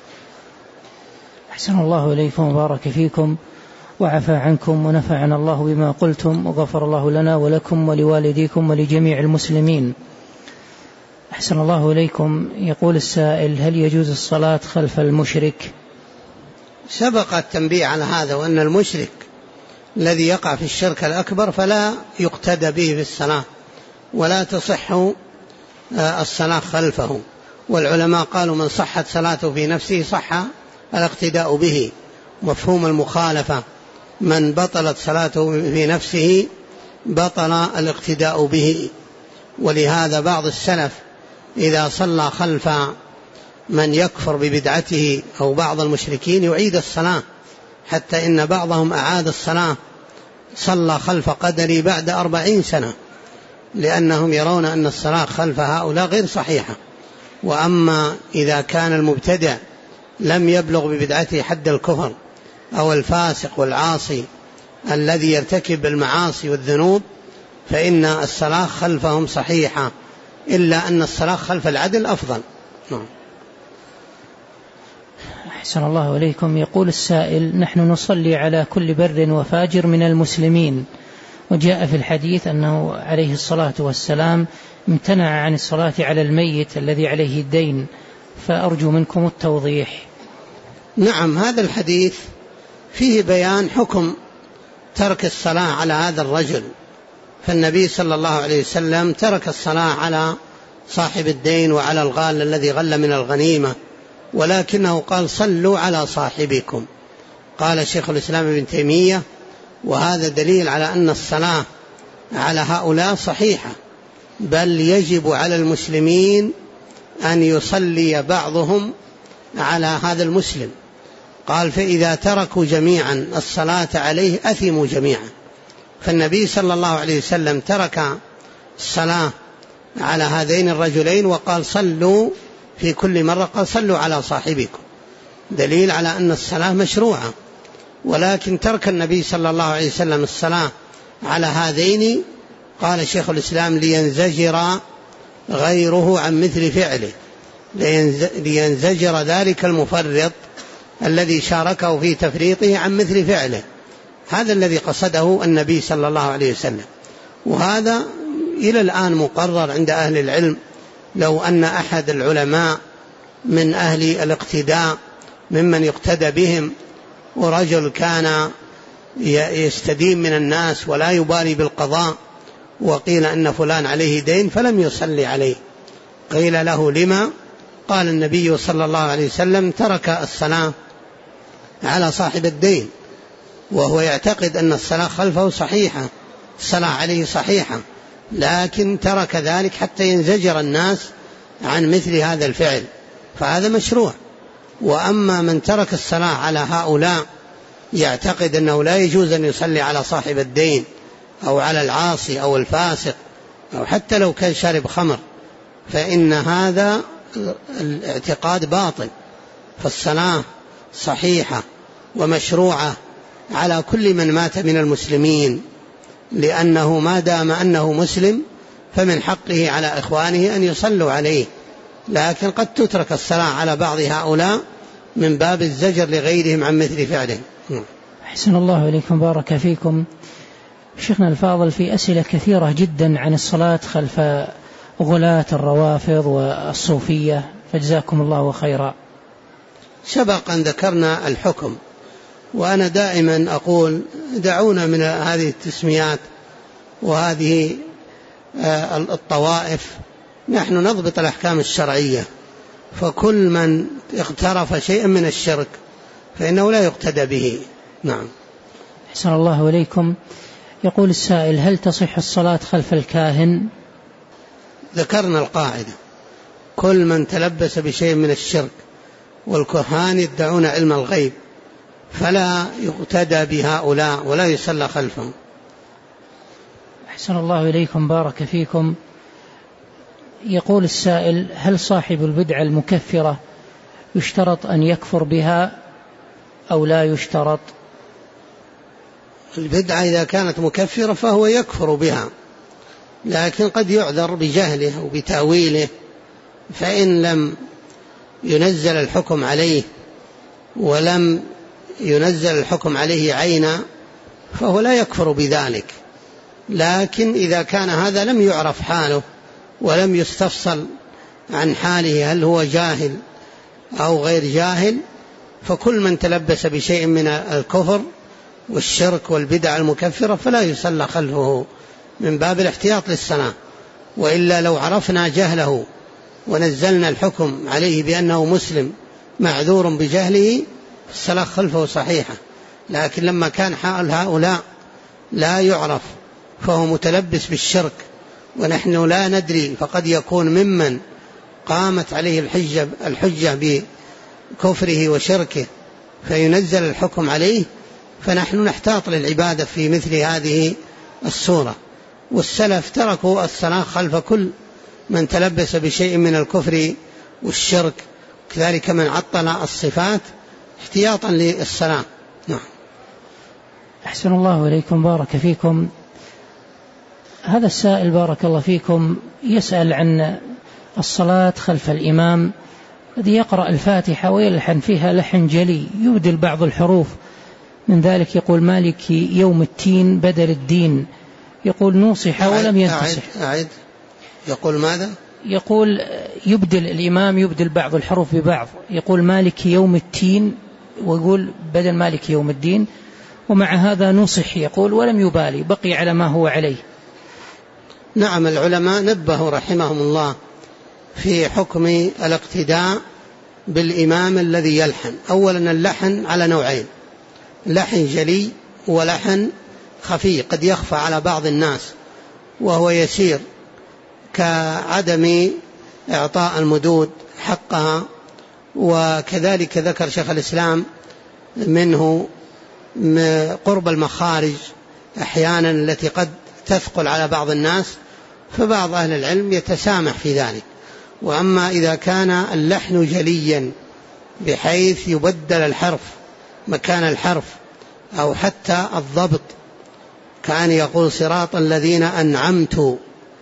أحسن الله إليكم وبارك فيكم وعفى عنكم ونفعنا الله بما قلتم وغفر الله لنا ولكم ولوالديكم ولجميع المسلمين. أحسن الله إليكم. يقول السائل: هل يجوز الصلاة خلف المشرك؟ سبق التنبيه على هذا، وأن المشرك الذي يقع في الشرك الأكبر فلا يقتدى به في الصلاة ولا تصح الصلاة خلفه. والعلماء قالوا من صحت صلاته في نفسه صح الاقتداء به. مفهوم المخالفة: من بطلت صلاته في نفسه بطل الاقتداء به. ولهذا بعض السلف إذا صلى خلف من يكفر ببدعته أو بعض المشركين يعيد الصلاة، حتى إن بعضهم أعاد الصلاة صلى خلف قدري بعد 40 سنة، لأنهم يرون أن الصلاة خلف هؤلاء غير صحيحة. وأما إذا كان المبتدع لم يبلغ ببدعته حد الكفر أو الفاسق والعاصي الذي يرتكب المعاصي والذنوب فإن الصلاة خلفهم صحيحة، إلا أن الصلاة خلف العدل أفضل. أحسن الله إليكم. يقول السائل: نحن نصلي على كل بر وفاجر من المسلمين، وجاء في الحديث أنه عليه الصلاة والسلام امتنع عن الصلاة على الميت الذي عليه الدين، فأرجو منكم التوضيح. نعم، هذا الحديث فيه بيان حكم ترك الصلاة على هذا الرجل. فالنبي صلى الله عليه وسلم ترك الصلاة على صاحب الدين وعلى الغال الذي غل من الغنيمة، ولكنه قال: صلوا على صاحبكم. قال شيخ الإسلام ابن تيمية: وهذا دليل على أن الصلاة على هؤلاء صحيحة، بل يجب على المسلمين أن يصلي بعضهم على هذا المسلم. قال: فإذا تركوا جميعا الصلاة عليه أثموا جميعا. فالنبي صلى الله عليه وسلم ترك الصلاة على هذين الرجلين وقال: صلوا في كل مرة، قال: صلوا على صاحبكم، دليل على أن الصلاة مشروعة. ولكن ترك النبي صلى الله عليه وسلم الصلاة على هذين، قال شيخ الإسلام: لينزجر غيره عن مثل فعله، لينزجر ذلك المفرط الذي شاركه في تفريطه عن مثل فعله. هذا الذي قصده النبي صلى الله عليه وسلم. وهذا إلى الآن مقرر عند أهل العلم. لو أن أحد العلماء من أهل الاقتداء ممن يقتدى بهم ورجل كان يستدين من الناس ولا يبالي بالقضاء، وقيل أن فلان عليه دين فلم يصلي عليه، قيل له: لما؟ قال النبي صلى الله عليه وسلم: ترك الصلاة على صاحب الدين، وهو يعتقد أن الصلاة خلفه صحيحة، الصلاة عليه صحيحة، لكن ترك ذلك حتى ينزجر الناس عن مثل هذا الفعل، فهذا مشروع. وأما من ترك الصلاة على هؤلاء يعتقد أنه لا يجوز أن يصلي على صاحب الدين أو على العاصي أو الفاسق أو حتى لو كان شارب خمر، فإن هذا الاعتقاد باطل. فالصلاة صحيحة ومشروعة على كل من مات من المسلمين، لأنه ما دام أنه مسلم فمن حقه على إخوانه أن يصلوا عليه، لكن قد تترك الصلاة على بعض هؤلاء من باب الزجر لغيرهم عن مثل فعله. أحسن الله إليكم، بارك فيكم. شيخنا الفاضل، في أسئلة كثيرة جدا عن الصلاة خلف غلاة الروافض والصوفية، فجزاكم الله خيرا. سبق أن ذكرنا الحكم، وأنا دائما أقول: دعونا من هذه التسميات وهذه الطوائف، نحن نضبط الأحكام الشرعية. فكل من اقترف شيئا من الشرك فإنه لا يقتدى به. نعم. أحسن الله إليكم. يقول السائل: هل تصح الصلاة خلف الكاهن؟ ذكرنا القاعدة: كل من تلبس بشيء من الشرك، والكهان يدعون علم الغيب، فلا يقتدى بهؤلاء ولا يصلى خلفهم. أحسن الله إليكم، بارك فيكم. يقول السائل: هل صاحب البدعة المكفرة يشترط أن يكفر بها أو لا يشترط؟ البدعة إذا كانت مكفرة فهو يكفر بها، لكن قد يعذر بجهله أو بتأويله، فإن لم ينزل الحكم عليه ولم ينزل الحكم عليه عينا فهو لا يكفر بذلك. لكن إذا كان هذا لم يعرف حاله ولم يستفصل عن حاله هل هو جاهل أو غير جاهل، فكل من تلبس بشيء من الكفر والشرك والبدع المكفرة فلا يصلى خلفه من باب الاحتياط للصلاة. وإلا لو عرفنا جهله ونزلنا الحكم عليه بأنه مسلم معذور بجهله الصلاة خلفه صحيحة. لكن لما كان حال هؤلاء لا يعرف فهو متلبس بالشرك ونحن لا ندري، فقد يكون ممن قامت عليه الحجة بكفره وشركه فينزل الحكم عليه، فنحن نحتاط للعبادة في مثل هذه الصورة. والسلف تركوا الصلاة خلف كل من تلبس بشيء من الكفر والشرك، كذلك من عطل الصفات احتياطا للصلاة. نعم. أحسن الله إليكم، بارك فيكم. هذا السائل بارك الله فيكم يسأل عن الصلاة خلف الإمام الذي يقرأ الفاتحة ويلحن فيها لحن جلي يبدل بعض الحروف من ذلك، يقول: مالك يوم التين بدل الدين. يقول: نوصح ولم ينتصح. أعد. يقول ماذا؟ يقول يبدل الإمام يبدل بعض الحروف ببعض، يقول مالك يوم التين ويقول بدل مالك يوم الدين، ومع هذا نصح يقول ولم يبالي، بقي على ما هو عليه. نعم. العلماء نبهوا رحمهم الله في حكم الاقتداء بالإمام الذي يلحن. أولا اللحن على نوعين: لحن جلي ولحن خفي قد يخفى على بعض الناس وهو يسير، كعدم إعطاء المدود حقها. وكذلك ذكر شيخ الإسلام منه قرب المخارج أحيانا التي قد تثقل على بعض الناس، فبعض أهل العلم يتسامح في ذلك. وأما إذا كان اللحن جليا بحيث يبدل الحرف مكان الحرف أو حتى الضبط، كان يقول صراط الذين أنعمت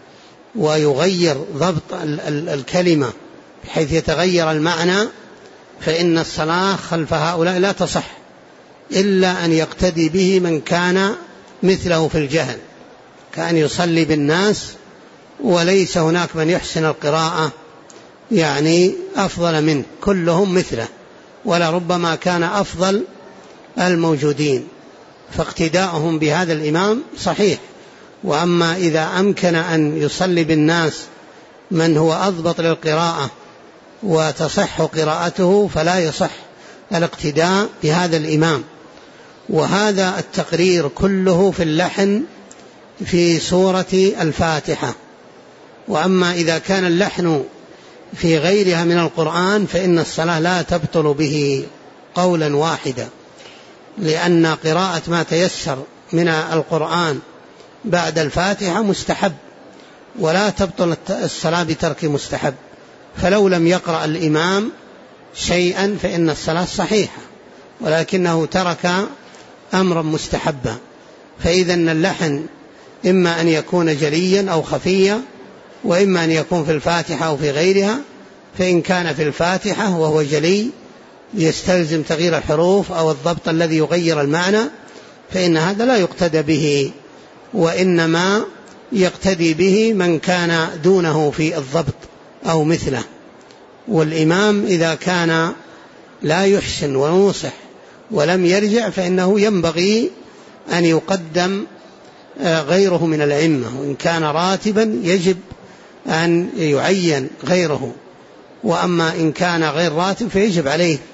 ويغير ضبط الكلمة بحيث يتغير المعنى، فإن الصلاة خلف هؤلاء لا تصح إلا أن يقتدي به من كان مثله في الجهل، كأن يصلي بالناس وليس هناك من يحسن القراءة يعني أفضل منه، كلهم مثله ولربما كان أفضل الموجودين، فاقتداؤهم بهذا الإمام صحيح. وأما إذا أمكن أن يصلي بالناس من هو أضبط للقراءة وتصح قراءته فلا يصح الاقتداء بهذا الإمام. وهذا التقرير كله في اللحن في سورة الفاتحة. وأما إذا كان اللحن في غيرها من القرآن فإن الصلاة لا تبطل به قولا واحدا، لأن قراءة ما تيسر من القرآن بعد الفاتحة مستحب، ولا تبطل الصلاة بترك مستحب. فلو لم يقرأ الإمام شيئا فإن الصلاة صحيحة، ولكنه ترك أمرا مستحبا. فإذا اللحن إما أن يكون جليا أو خفيا، وإما أن يكون في الفاتحة أو في غيرها. فإن كان في الفاتحة وهو جلي يستلزم تغيير الحروف أو الضبط الذي يغير المعنى، فإن هذا لا يقتدى به، وإنما يقتدي به من كان دونه في الضبط أو مثله. والإمام إذا كان لا يحسن ونوصح ولم يرجع فإنه ينبغي أن يقدم غيره من الأئمة، وإن كان راتبا يجب أن يعين غيره. وأما إن كان غير راتب فيجب عليه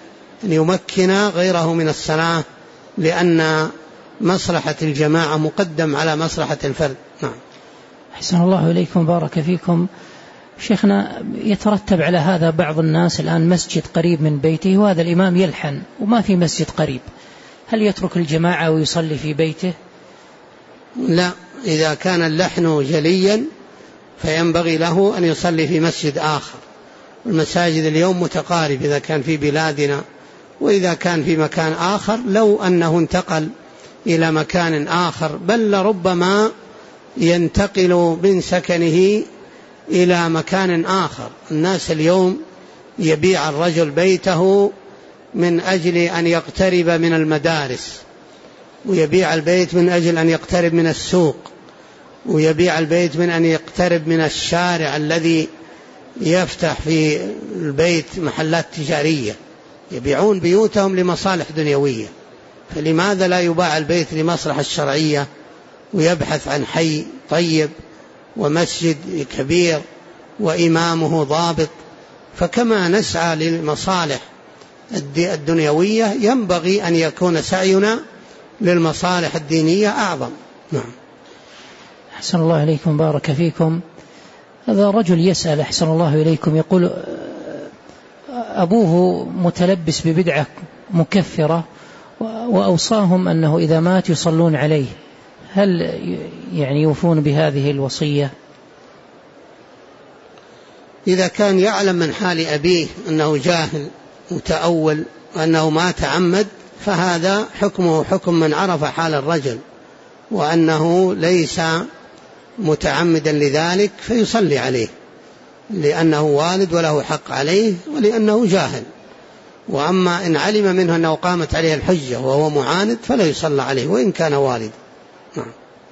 أن يمكن غيره من الصلاة، لأن مصلحة الجماعة مقدم على مصلحة الفرد. نعم. أحسن الله إليكم، بارك فيكم. شيخنا، يترتب على هذا بعض الناس الآن مسجد قريب من بيته وهذا الإمام يلحن وما في مسجد قريب، هل يترك الجماعة ويصلي في بيته؟ لا، إذا كان اللحن جليا فينبغي له أن يصلي في مسجد آخر. المساجد اليوم متقارب إذا كان في بلادنا، وإذا كان في مكان آخر لو أنه انتقل إلى مكان آخر، بل لربما ينتقل من سكنه إلى مكان آخر. الناس اليوم يبيع الرجل بيته من أجل أن يقترب من المدارس، ويبيع البيت من أجل أن يقترب من السوق، ويبيع البيت من أن يقترب من الشارع الذي يفتح في البيت محلات تجارية. يبيعون بيوتهم لمصالح دنيوية، فلماذا لا يباع البيت لمصلحة الشرعية ويبحث عن حي طيب ومسجد كبير وإمامه ضابط؟ فكما نسعى للمصالح الدنيوية ينبغي أن يكون سعينا للمصالح الدينية أعظم. نعم. أحسن الله إليكم، بارك فيكم. هذا رجل يسأل أحسن الله إليكم، يقول أبوه متلبس ببدعة مكفرة وأوصاهم أنه إذا مات يصلون عليه، هل يعني يوفون بهذه الوصية؟ إذا كان يعلم من حال أبيه أنه جاهل متأول وأنه ما تعمد، فهذا حكمه حكم من عرف حال الرجل وأنه ليس متعمدا لذلك فيصلي عليه، لأنه والد وله حق عليه ولأنه جاهل. وأما إن علم منه أنه قامت عليه الحجة وهو معاند فلا يصلى عليه وإن كان والد. نعم.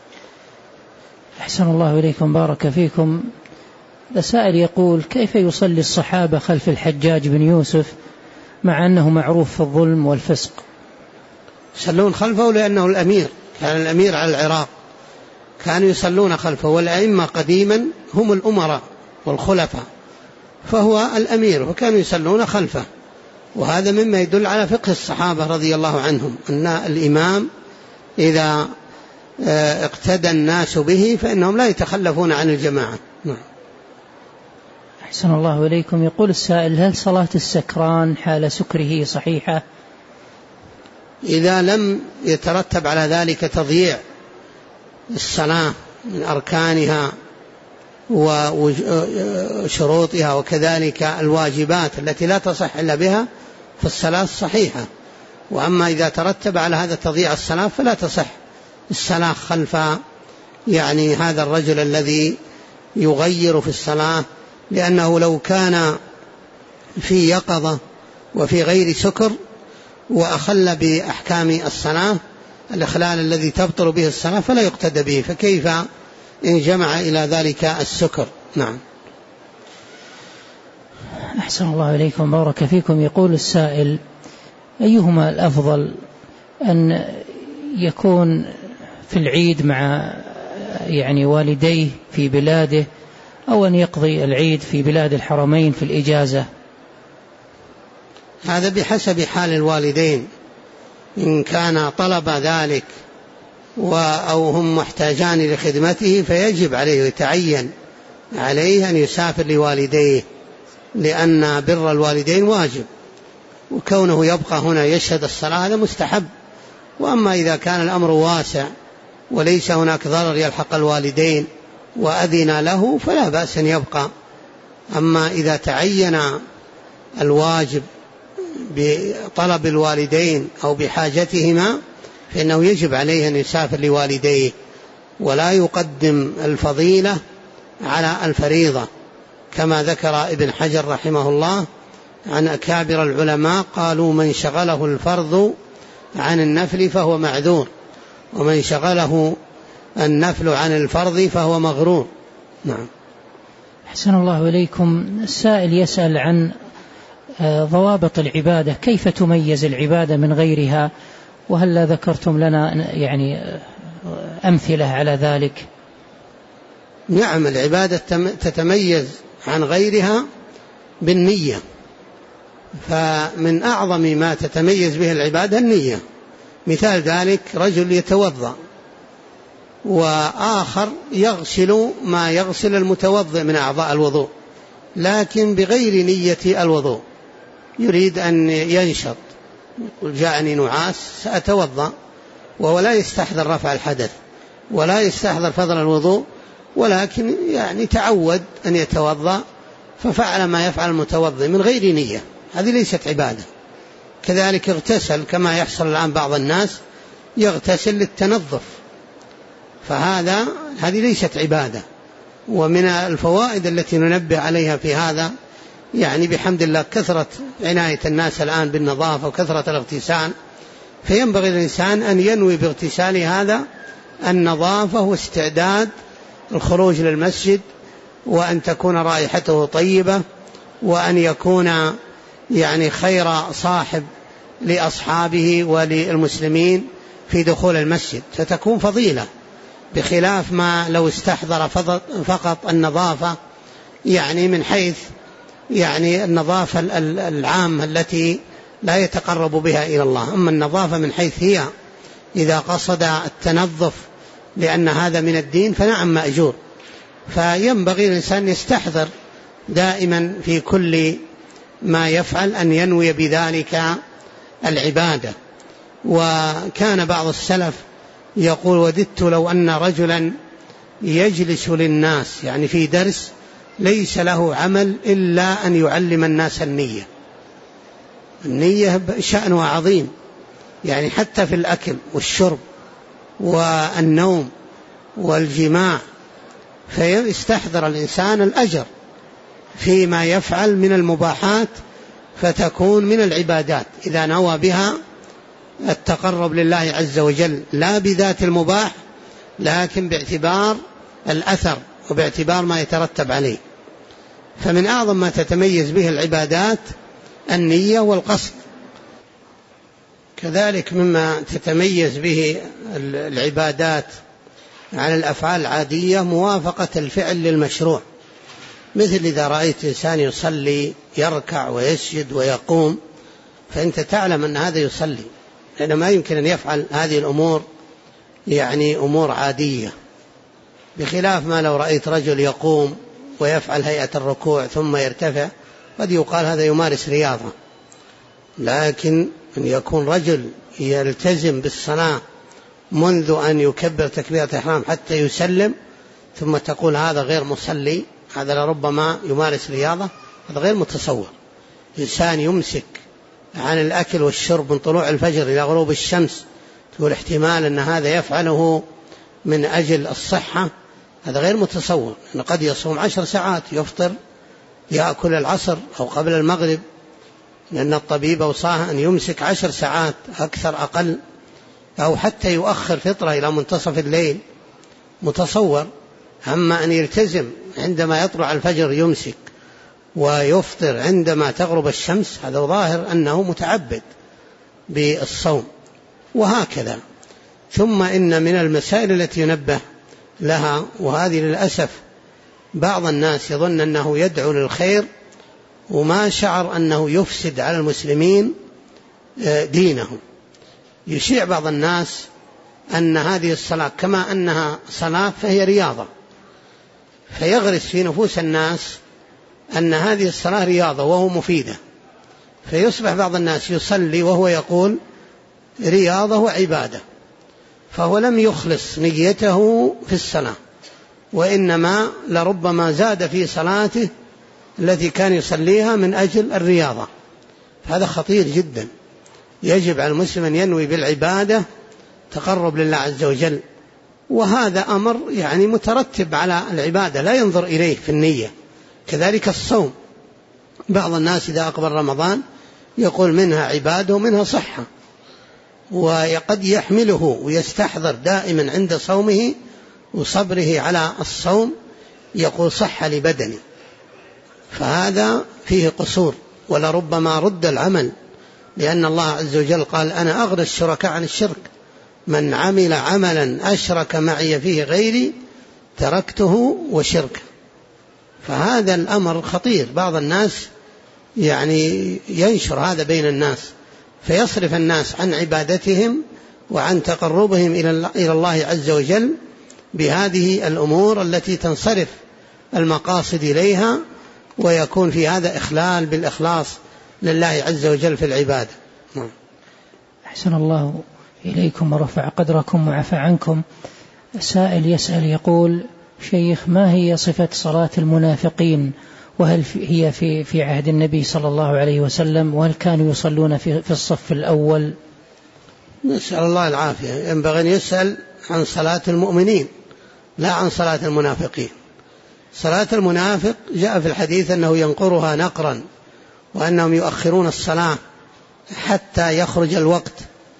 أحسن الله إليكم، بارك فيكم. سائل يقول: كيف يصلي الصحابة خلف الحجاج بن يوسف مع أنه معروف في الظلم والفسق؟ يصلون خلفه لأنه الأمير، كان الأمير على العراق، كانوا يصلون خلفه، والأئمة قديما هم الأمراء والخلفاء، فهو الأمير وكانوا يصلون خلفه. وهذا مما يدل على فقه الصحابة رضي الله عنهم، أن الإمام إذا اقتدى الناس به فإنهم لا يتخلفون عن الجماعة. أحسن الله إليكم. يقول السائل: هل صلاة السكران حال سكره صحيحة؟ إذا لم يترتب على ذلك تضييع الصلاة من أركانها وشروطها وكذلك الواجبات التي لا تصح إلا بها فالصلاة صحيحة. وأما إذا ترتب على هذا تضييع الصلاة فلا تصح الصلاة خلف هذا الرجل الذي يغير في الصلاة، لأنه لو كان في يقظة وفي غير سكر وأخل بأحكام الصلاة الإخلال الذي تبطل به الصلاة فلا يقتدى به، فكيف إن جمع إلى ذلك السكر؟ نعم. أحسن الله إليكم، بارك فيكم. يقول السائل: أيهما الأفضل، أن يكون في العيد مع والديه في بلاده، أو أن يقضي العيد في بلاد الحرمين في الإجازة؟ هذا بحسب حال الوالدين، إن كان طلب ذلك أو هم محتاجان لخدمته فيجب عليه ويتعين عليه أن يسافر لوالديه، لأن بر الوالدين واجب، وكونه يبقى هنا يشهد الصلاة هذا مستحب. وأما إذا كان الأمر واسع وليس هناك ضرر يلحق الوالدين وأذن له فلا بأس أن يبقى. أما إذا تعين الواجب بطلب الوالدين أو بحاجتهما فإنه يجب عليه أن يسافر لوالديه، ولا يقدم الفضيلة على الفريضة، كما ذكر ابن حجر رحمه الله عن أكابر العلماء قالوا: من شغله الفرض عن النفل فهو معذور، ومن شغله النفل عن الفرض فهو مغرور. نعم. أحسن الله إليكم. السائل يسأل عن ضوابط العبادة، كيف تميز العبادة من غيرها، وهل لا ذكرتم لنا أمثلة على ذلك؟ نعم، العبادة تتميز عن غيرها بالنية، فمن أعظم ما تتميز به العبادة النية. مثال ذلك رجل يتوضأ وآخر يغسل ما يغسل المتوضئ من أعضاء الوضوء لكن بغير نية الوضوء، يريد أن ينشط، يقول جاءني نعاس سأتوضأ، وهو لا يستحضر رفع الحدث ولا يستحضر فضل الوضوء، ولكن يعني تعود أن يتوضأ ففعل ما يفعل المتوضئ من غير نية، هذه ليست عبادة. كذلك اغتسل كما يحصل الآن بعض الناس يغتسل للتنظف، هذه ليست عبادة. ومن الفوائد التي ننبه عليها في هذا يعني بحمد الله كثرة عناية الناس الآن بالنظافة وكثرة الاغتسال، فينبغي الإنسان أن ينوي باغتسال هذا النظافة واستعداد الخروج للمسجد، وأن تكون رائحته طيبة، وأن يكون يعني خير صاحب لأصحابه وللمسلمين في دخول المسجد، فتكون فضيلة، بخلاف ما لو استحضر فقط النظافة يعني من حيث يعني النظافة العامة التي لا يتقرب بها إلى الله. أما النظافة من حيث هي إذا قصد التنظف لأن هذا من الدين فنعم مأجور. فينبغي الإنسان يستحضر دائما في كل ما يفعل أن ينوي بذلك العبادة. وكان بعض السلف يقول وددت لو أن رجلا يجلس للناس يعني في درس ليس له عمل إلا أن يعلم الناس النية. النية شأنها عظيم، يعني حتى في الأكل والشرب والنوم والجماع، فيستحضر الإنسان الأجر فيما يفعل من المباحات، فتكون من العبادات إذا نوى بها التقرب لله عز وجل، لا بذات المباح لكن باعتبار الأثر وباعتبار ما يترتب عليه. فمن أعظم ما تتميز به العبادات النية والقصد. كذلك مما تتميز به العبادات على الأفعال العادية موافقة الفعل للمشروع، مثل إذا رأيت إنسان يصلي يركع ويسجد ويقوم فأنت تعلم أن هذا يصلي، لأنه ما يمكن أن يفعل هذه الأمور يعني أمور عادية، بخلاف ما لو رأيت رجل يقوم ويفعل هيئة الركوع ثم يرتفع قد يقال هذا يمارس رياضة. لكن أن يكون رجل يلتزم بالصلاة منذ أن يكبر تكبيرة الإحرام حتى يسلم ثم تقول هذا غير مصلي، هذا لربما يمارس رياضة، هذا غير متصور. إنسان يمسك عن الأكل والشرب من طلوع الفجر إلى غروب الشمس تقول احتمال أن هذا يفعله من أجل الصحة، هذا غير متصور. أنه قد يصوم 10 ساعات يفطر يأكل العصر أو قبل المغرب، لأن الطبيب أوصاه أن يمسك 10 ساعات أكثر أقل، أو حتى يؤخر فطرة إلى منتصف الليل، متصور. أما أن يلتزم عندما يطلع الفجر يمسك ويفطر عندما تغرب الشمس، هذا ظاهر أنه متعبد بالصوم. وهكذا. ثم إن من المسائل التي ينبه لها، وهذه للأسف بعض الناس يظن أنه يدعو للخير وما شعر أنه يفسد على المسلمين دينهم. يشيع بعض الناس أن هذه الصلاة كما أنها صلاة فهي رياضة، فيغرس في نفوس الناس أن هذه الصلاة رياضة وهو مفيدة، فيصبح بعض الناس يصلي وهو يقول رياضة وعبادة، فهو لم يخلص نيته في الصلاة، وإنما لربما زاد في صلاته التي كان يصليها من أجل الرياضة. هذا خطير جدا، يجب على المسلم أن ينوي بالعبادة تقرب لله عز وجل، وهذا أمر يعني مترتب على العبادة لا ينظر إليه في النية. كذلك الصوم، بعض الناس إذا أقبل رمضان يقول منها عبادة ومنها صحة، وقد يحمله ويستحضر دائما عند صومه وصبره على الصوم يقول صح لبدني، فهذا فيه قصور، ولربما رد العمل، لأن الله عز وجل قال أنا أغنى الشركاء عن الشرك، من عمل عملا أشرك معي فيه غيري تركته وشركه. فهذا الأمر خطير. بعض الناس يعني ينشر هذا بين الناس، فيصرف الناس عن عبادتهم وعن تقربهم إلى الله عز وجل بهذه الأمور التي تنصرف المقاصد إليها، ويكون في هذا إخلال بالإخلاص لله عز وجل في العبادة. أحسن الله إليكم ورفع قدركم وعفى عنكم. سائل يسأل يقول: شيخ، ما هي صفة صلاة المنافقين؟ وهل هي في عهد النبي صلى الله عليه وسلم؟ وهل كانوا يصلون في الصف الأول؟ نسأل الله العافية. ينبغي أن يسأل عن صلاة المؤمنين لا عن صلاة المنافقين. صلاة المنافق جاء في الحديث أنه ينقرها نقرا، وأنهم يؤخرون الصلاة حتى يخرج الوقت،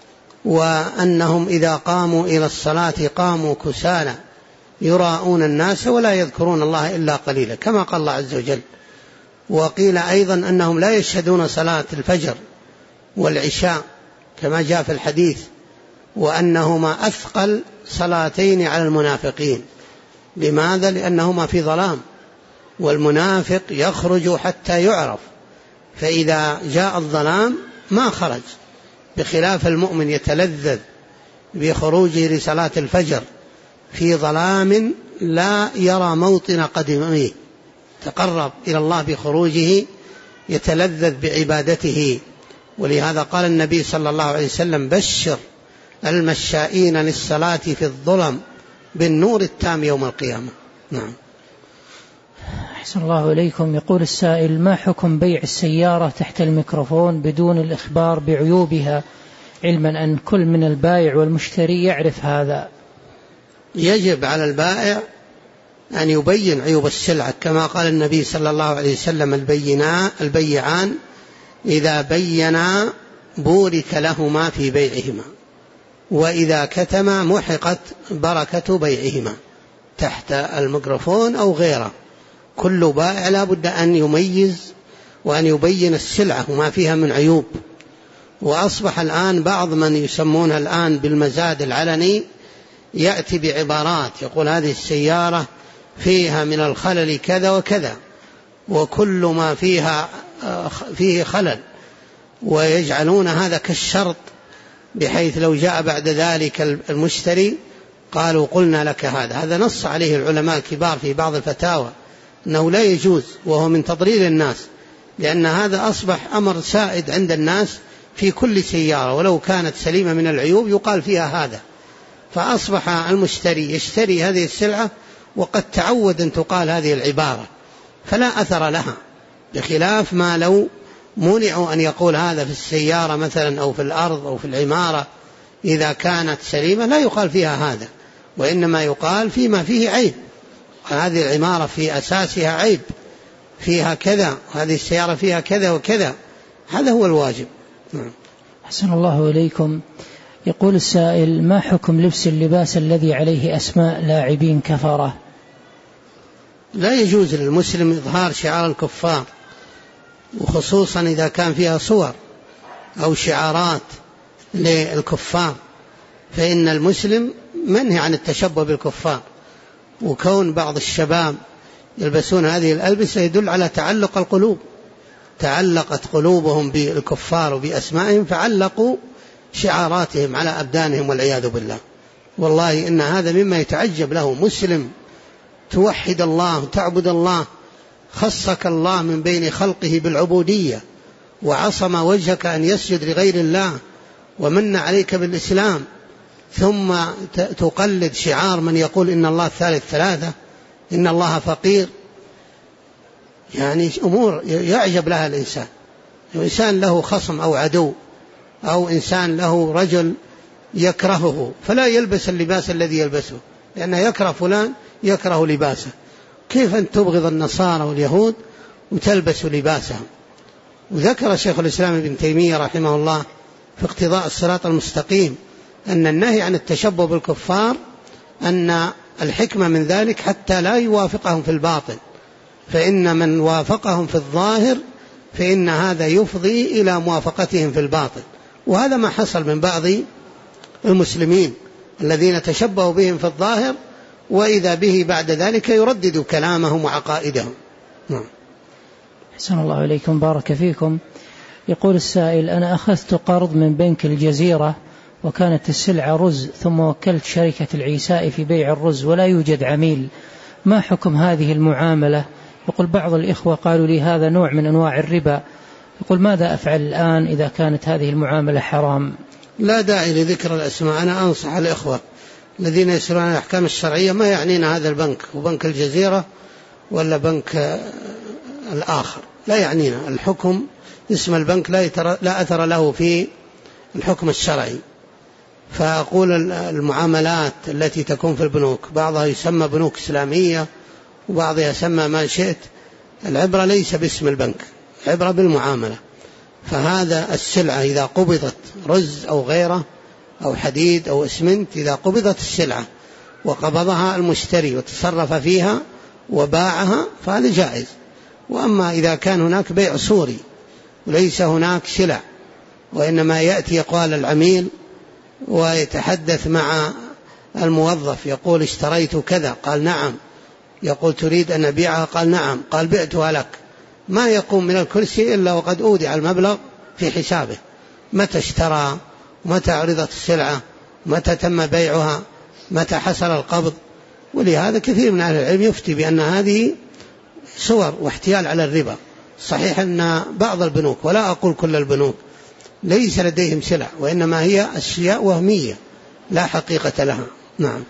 وأنهم إذا قاموا إلى الصلاة قاموا كسالى يراءون الناس ولا يذكرون الله إلا قليلا، كما قال الله عز وجل. وقيل أيضا أنهم لا يشهدون صلاة الفجر والعشاء كما جاء في الحديث، وأنهما أثقل صلاتين على المنافقين. لماذا؟ لأنهما في ظلام، والمنافق يخرج حتى يعرف، فإذا جاء الظلام ما خرج، بخلاف المؤمن يتلذذ بخروجه لصلاة الفجر في ظلام لا يرى موطن قدميه، تقرب إلى الله بخروجه، يتلذذ بعبادته. ولهذا قال النبي صلى الله عليه وسلم: بشر المشائين للصلاة في الظلم بالنور التام يوم القيامة. نعم. أحسن الله إليكم. يقول السائل: ما حكم بيع السيارة تحت الميكروفون بدون الإخبار بعيوبها، علما أن كل من البائع والمشتري يعرف هذا؟ يجب على البائع أن يبين عيوب السلعة، كما قال النبي صلى الله عليه وسلم: البيعان إذا بينا بورك لهما في بيعهما، وإذا كتما محقت بركة بيعهما. تحت الميكروفون أو غيره، كل بائع لا بد أن يميز وأن يبين السلعة وما فيها من عيوب. وأصبح الآن بعض من يسمونها الآن بالمزاد العلني يأتي بعبارات يقول: هذه السيارة فيها من الخلل كذا وكذا، وكل ما فيه خلل، ويجعلون هذا كالشرط، بحيث لو جاء بعد ذلك المشتري قالوا: قلنا لك هذا نص عليه العلماء الكبار في بعض الفتاوى أنه لا يجوز، وهو من تضليل الناس، لأن هذا أصبح أمر سائد عند الناس في كل سيارة، ولو كانت سليمة من العيوب يقال فيها هذا. فأصبح المشتري يشتري هذه السلعة وقد تعود أن تقال هذه العبارة، فلا أثر لها، بخلاف ما لو منعوا أن يقول هذا في السيارة مثلا أو في الأرض أو في العمارة، إذا كانت سليمة لا يقال فيها هذا، وإنما يقال فيما فيه عيب. هذه العمارة في أساسها عيب، فيها كذا، وهذه السيارة فيها كذا وكذا، هذا هو الواجب. أحسن الله إليكم. يقول السائل: ما حكم لبس اللباس الذي عليه أسماء لاعبين كفرة؟ لا يجوز للمسلم إظهار شعار الكفار، وخصوصا إذا كان فيها صور أو شعارات للكفار، فإن المسلم منهي عن التشبه بالكفار. وكون بعض الشباب يلبسون هذه الألبسة يدل على تعلق القلوب، تعلقت قلوبهم بالكفار وبأسمائهم، فعلقوا شعاراتهم على أبدانهم والعياذ بالله. والله إن هذا مما يتعجب له. مسلم توحد الله وتعبد الله، خصك الله من بين خلقه بالعبودية، وعصم وجهك أن يسجد لغير الله، ومن عليك بالإسلام، ثم تقلد شعار من يقول إن الله ثالث ثلاثة، إن الله فقير. يعني أمور يعجب لها الإنسان. إنسان له خصم أو عدو، أو إنسان له رجل يكرهه، فلا يلبس اللباس الذي يلبسه، لأنه يكره فلان يكره لباسه. كيف أن تبغض النصارى واليهود وتلبس لباسهم؟ وذكر شيخ الإسلام ابن تيمية رحمه الله في اقتضاء الصراط المستقيم أن النهي عن التشبه بالكفار أن الحكمة من ذلك حتى لا يوافقهم في الباطن، فإن من وافقهم في الظاهر فإن هذا يفضي إلى موافقتهم في الباطن. وهذا ما حصل من بعض المسلمين الذين تشبهوا بهم في الظاهر، وإذا به بعد ذلك يردد كلامهم وعقائدهم. أحسن الله إليكم بارك فيكم. يقول السائل: أنا أخذت قرض من بنك الجزيرة وكانت السلعة رز، ثم وكلت شركة العيساء في بيع الرز ولا يوجد عميل، ما حكم هذه المعاملة؟ يقول بعض الإخوة قالوا لي هذا نوع من أنواع الربا. يقول ماذا أفعل الآن إذا كانت هذه المعاملة حرام؟ لا داعي لذكر الأسماء. أنا أنصح الإخوة الذين يسألون عن الأحكام الشرعية ما يعنينا هذا البنك وبنك الجزيرة ولا بنك الآخر، لا يعنينا الحكم. اسم البنك لا أثر له في الحكم الشرعي. فأقول المعاملات التي تكون في البنوك بعضها يسمى بنوك إسلامية وبعضها يسمى ما شئت، العبرة ليس باسم البنك، العبرة بالمعاملة. فهذا السلعة إذا قبضت رز أو غيره أو حديد أو اسمنت، إذا قبضت السلعة وقبضها المشتري وتصرف فيها وباعها فهذا جائز. وأما إذا كان هناك بيع صوري وليس هناك سلع، وإنما يأتي قال العميل ويتحدث مع الموظف يقول اشتريت كذا، قال نعم، يقول تريد أن أبيعها، قال نعم، قال بعتها لك، ما يقوم من الكرسي إلا وقد أودع المبلغ في حسابه، متى اشترى، متى عرضت السلعة، متى تم بيعها، متى حصل القبض. ولهذا كثير من أهل العلم يفتي بأن هذه صور واحتيال على الربا. صحيح أن بعض البنوك، ولا أقول كل البنوك، ليس لديهم سلع، وإنما هي أشياء وهمية لا حقيقة لها. نعم.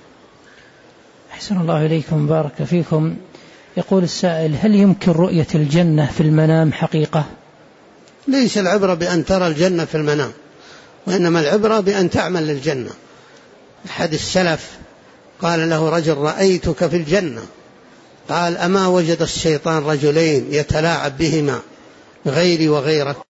أحسن الله إليكم بارك فيكم. يقول السائل: هل يمكن رؤية الجنة في المنام حقيقة؟ ليس العبرة بأن ترى الجنة في المنام، وإنما العبرة بأن تعمل للجنة. أحد السلف قال له رجل: رأيتك في الجنة، قال: أما وجد الشيطان رجلين يتلاعب بهما غيري وغيرك؟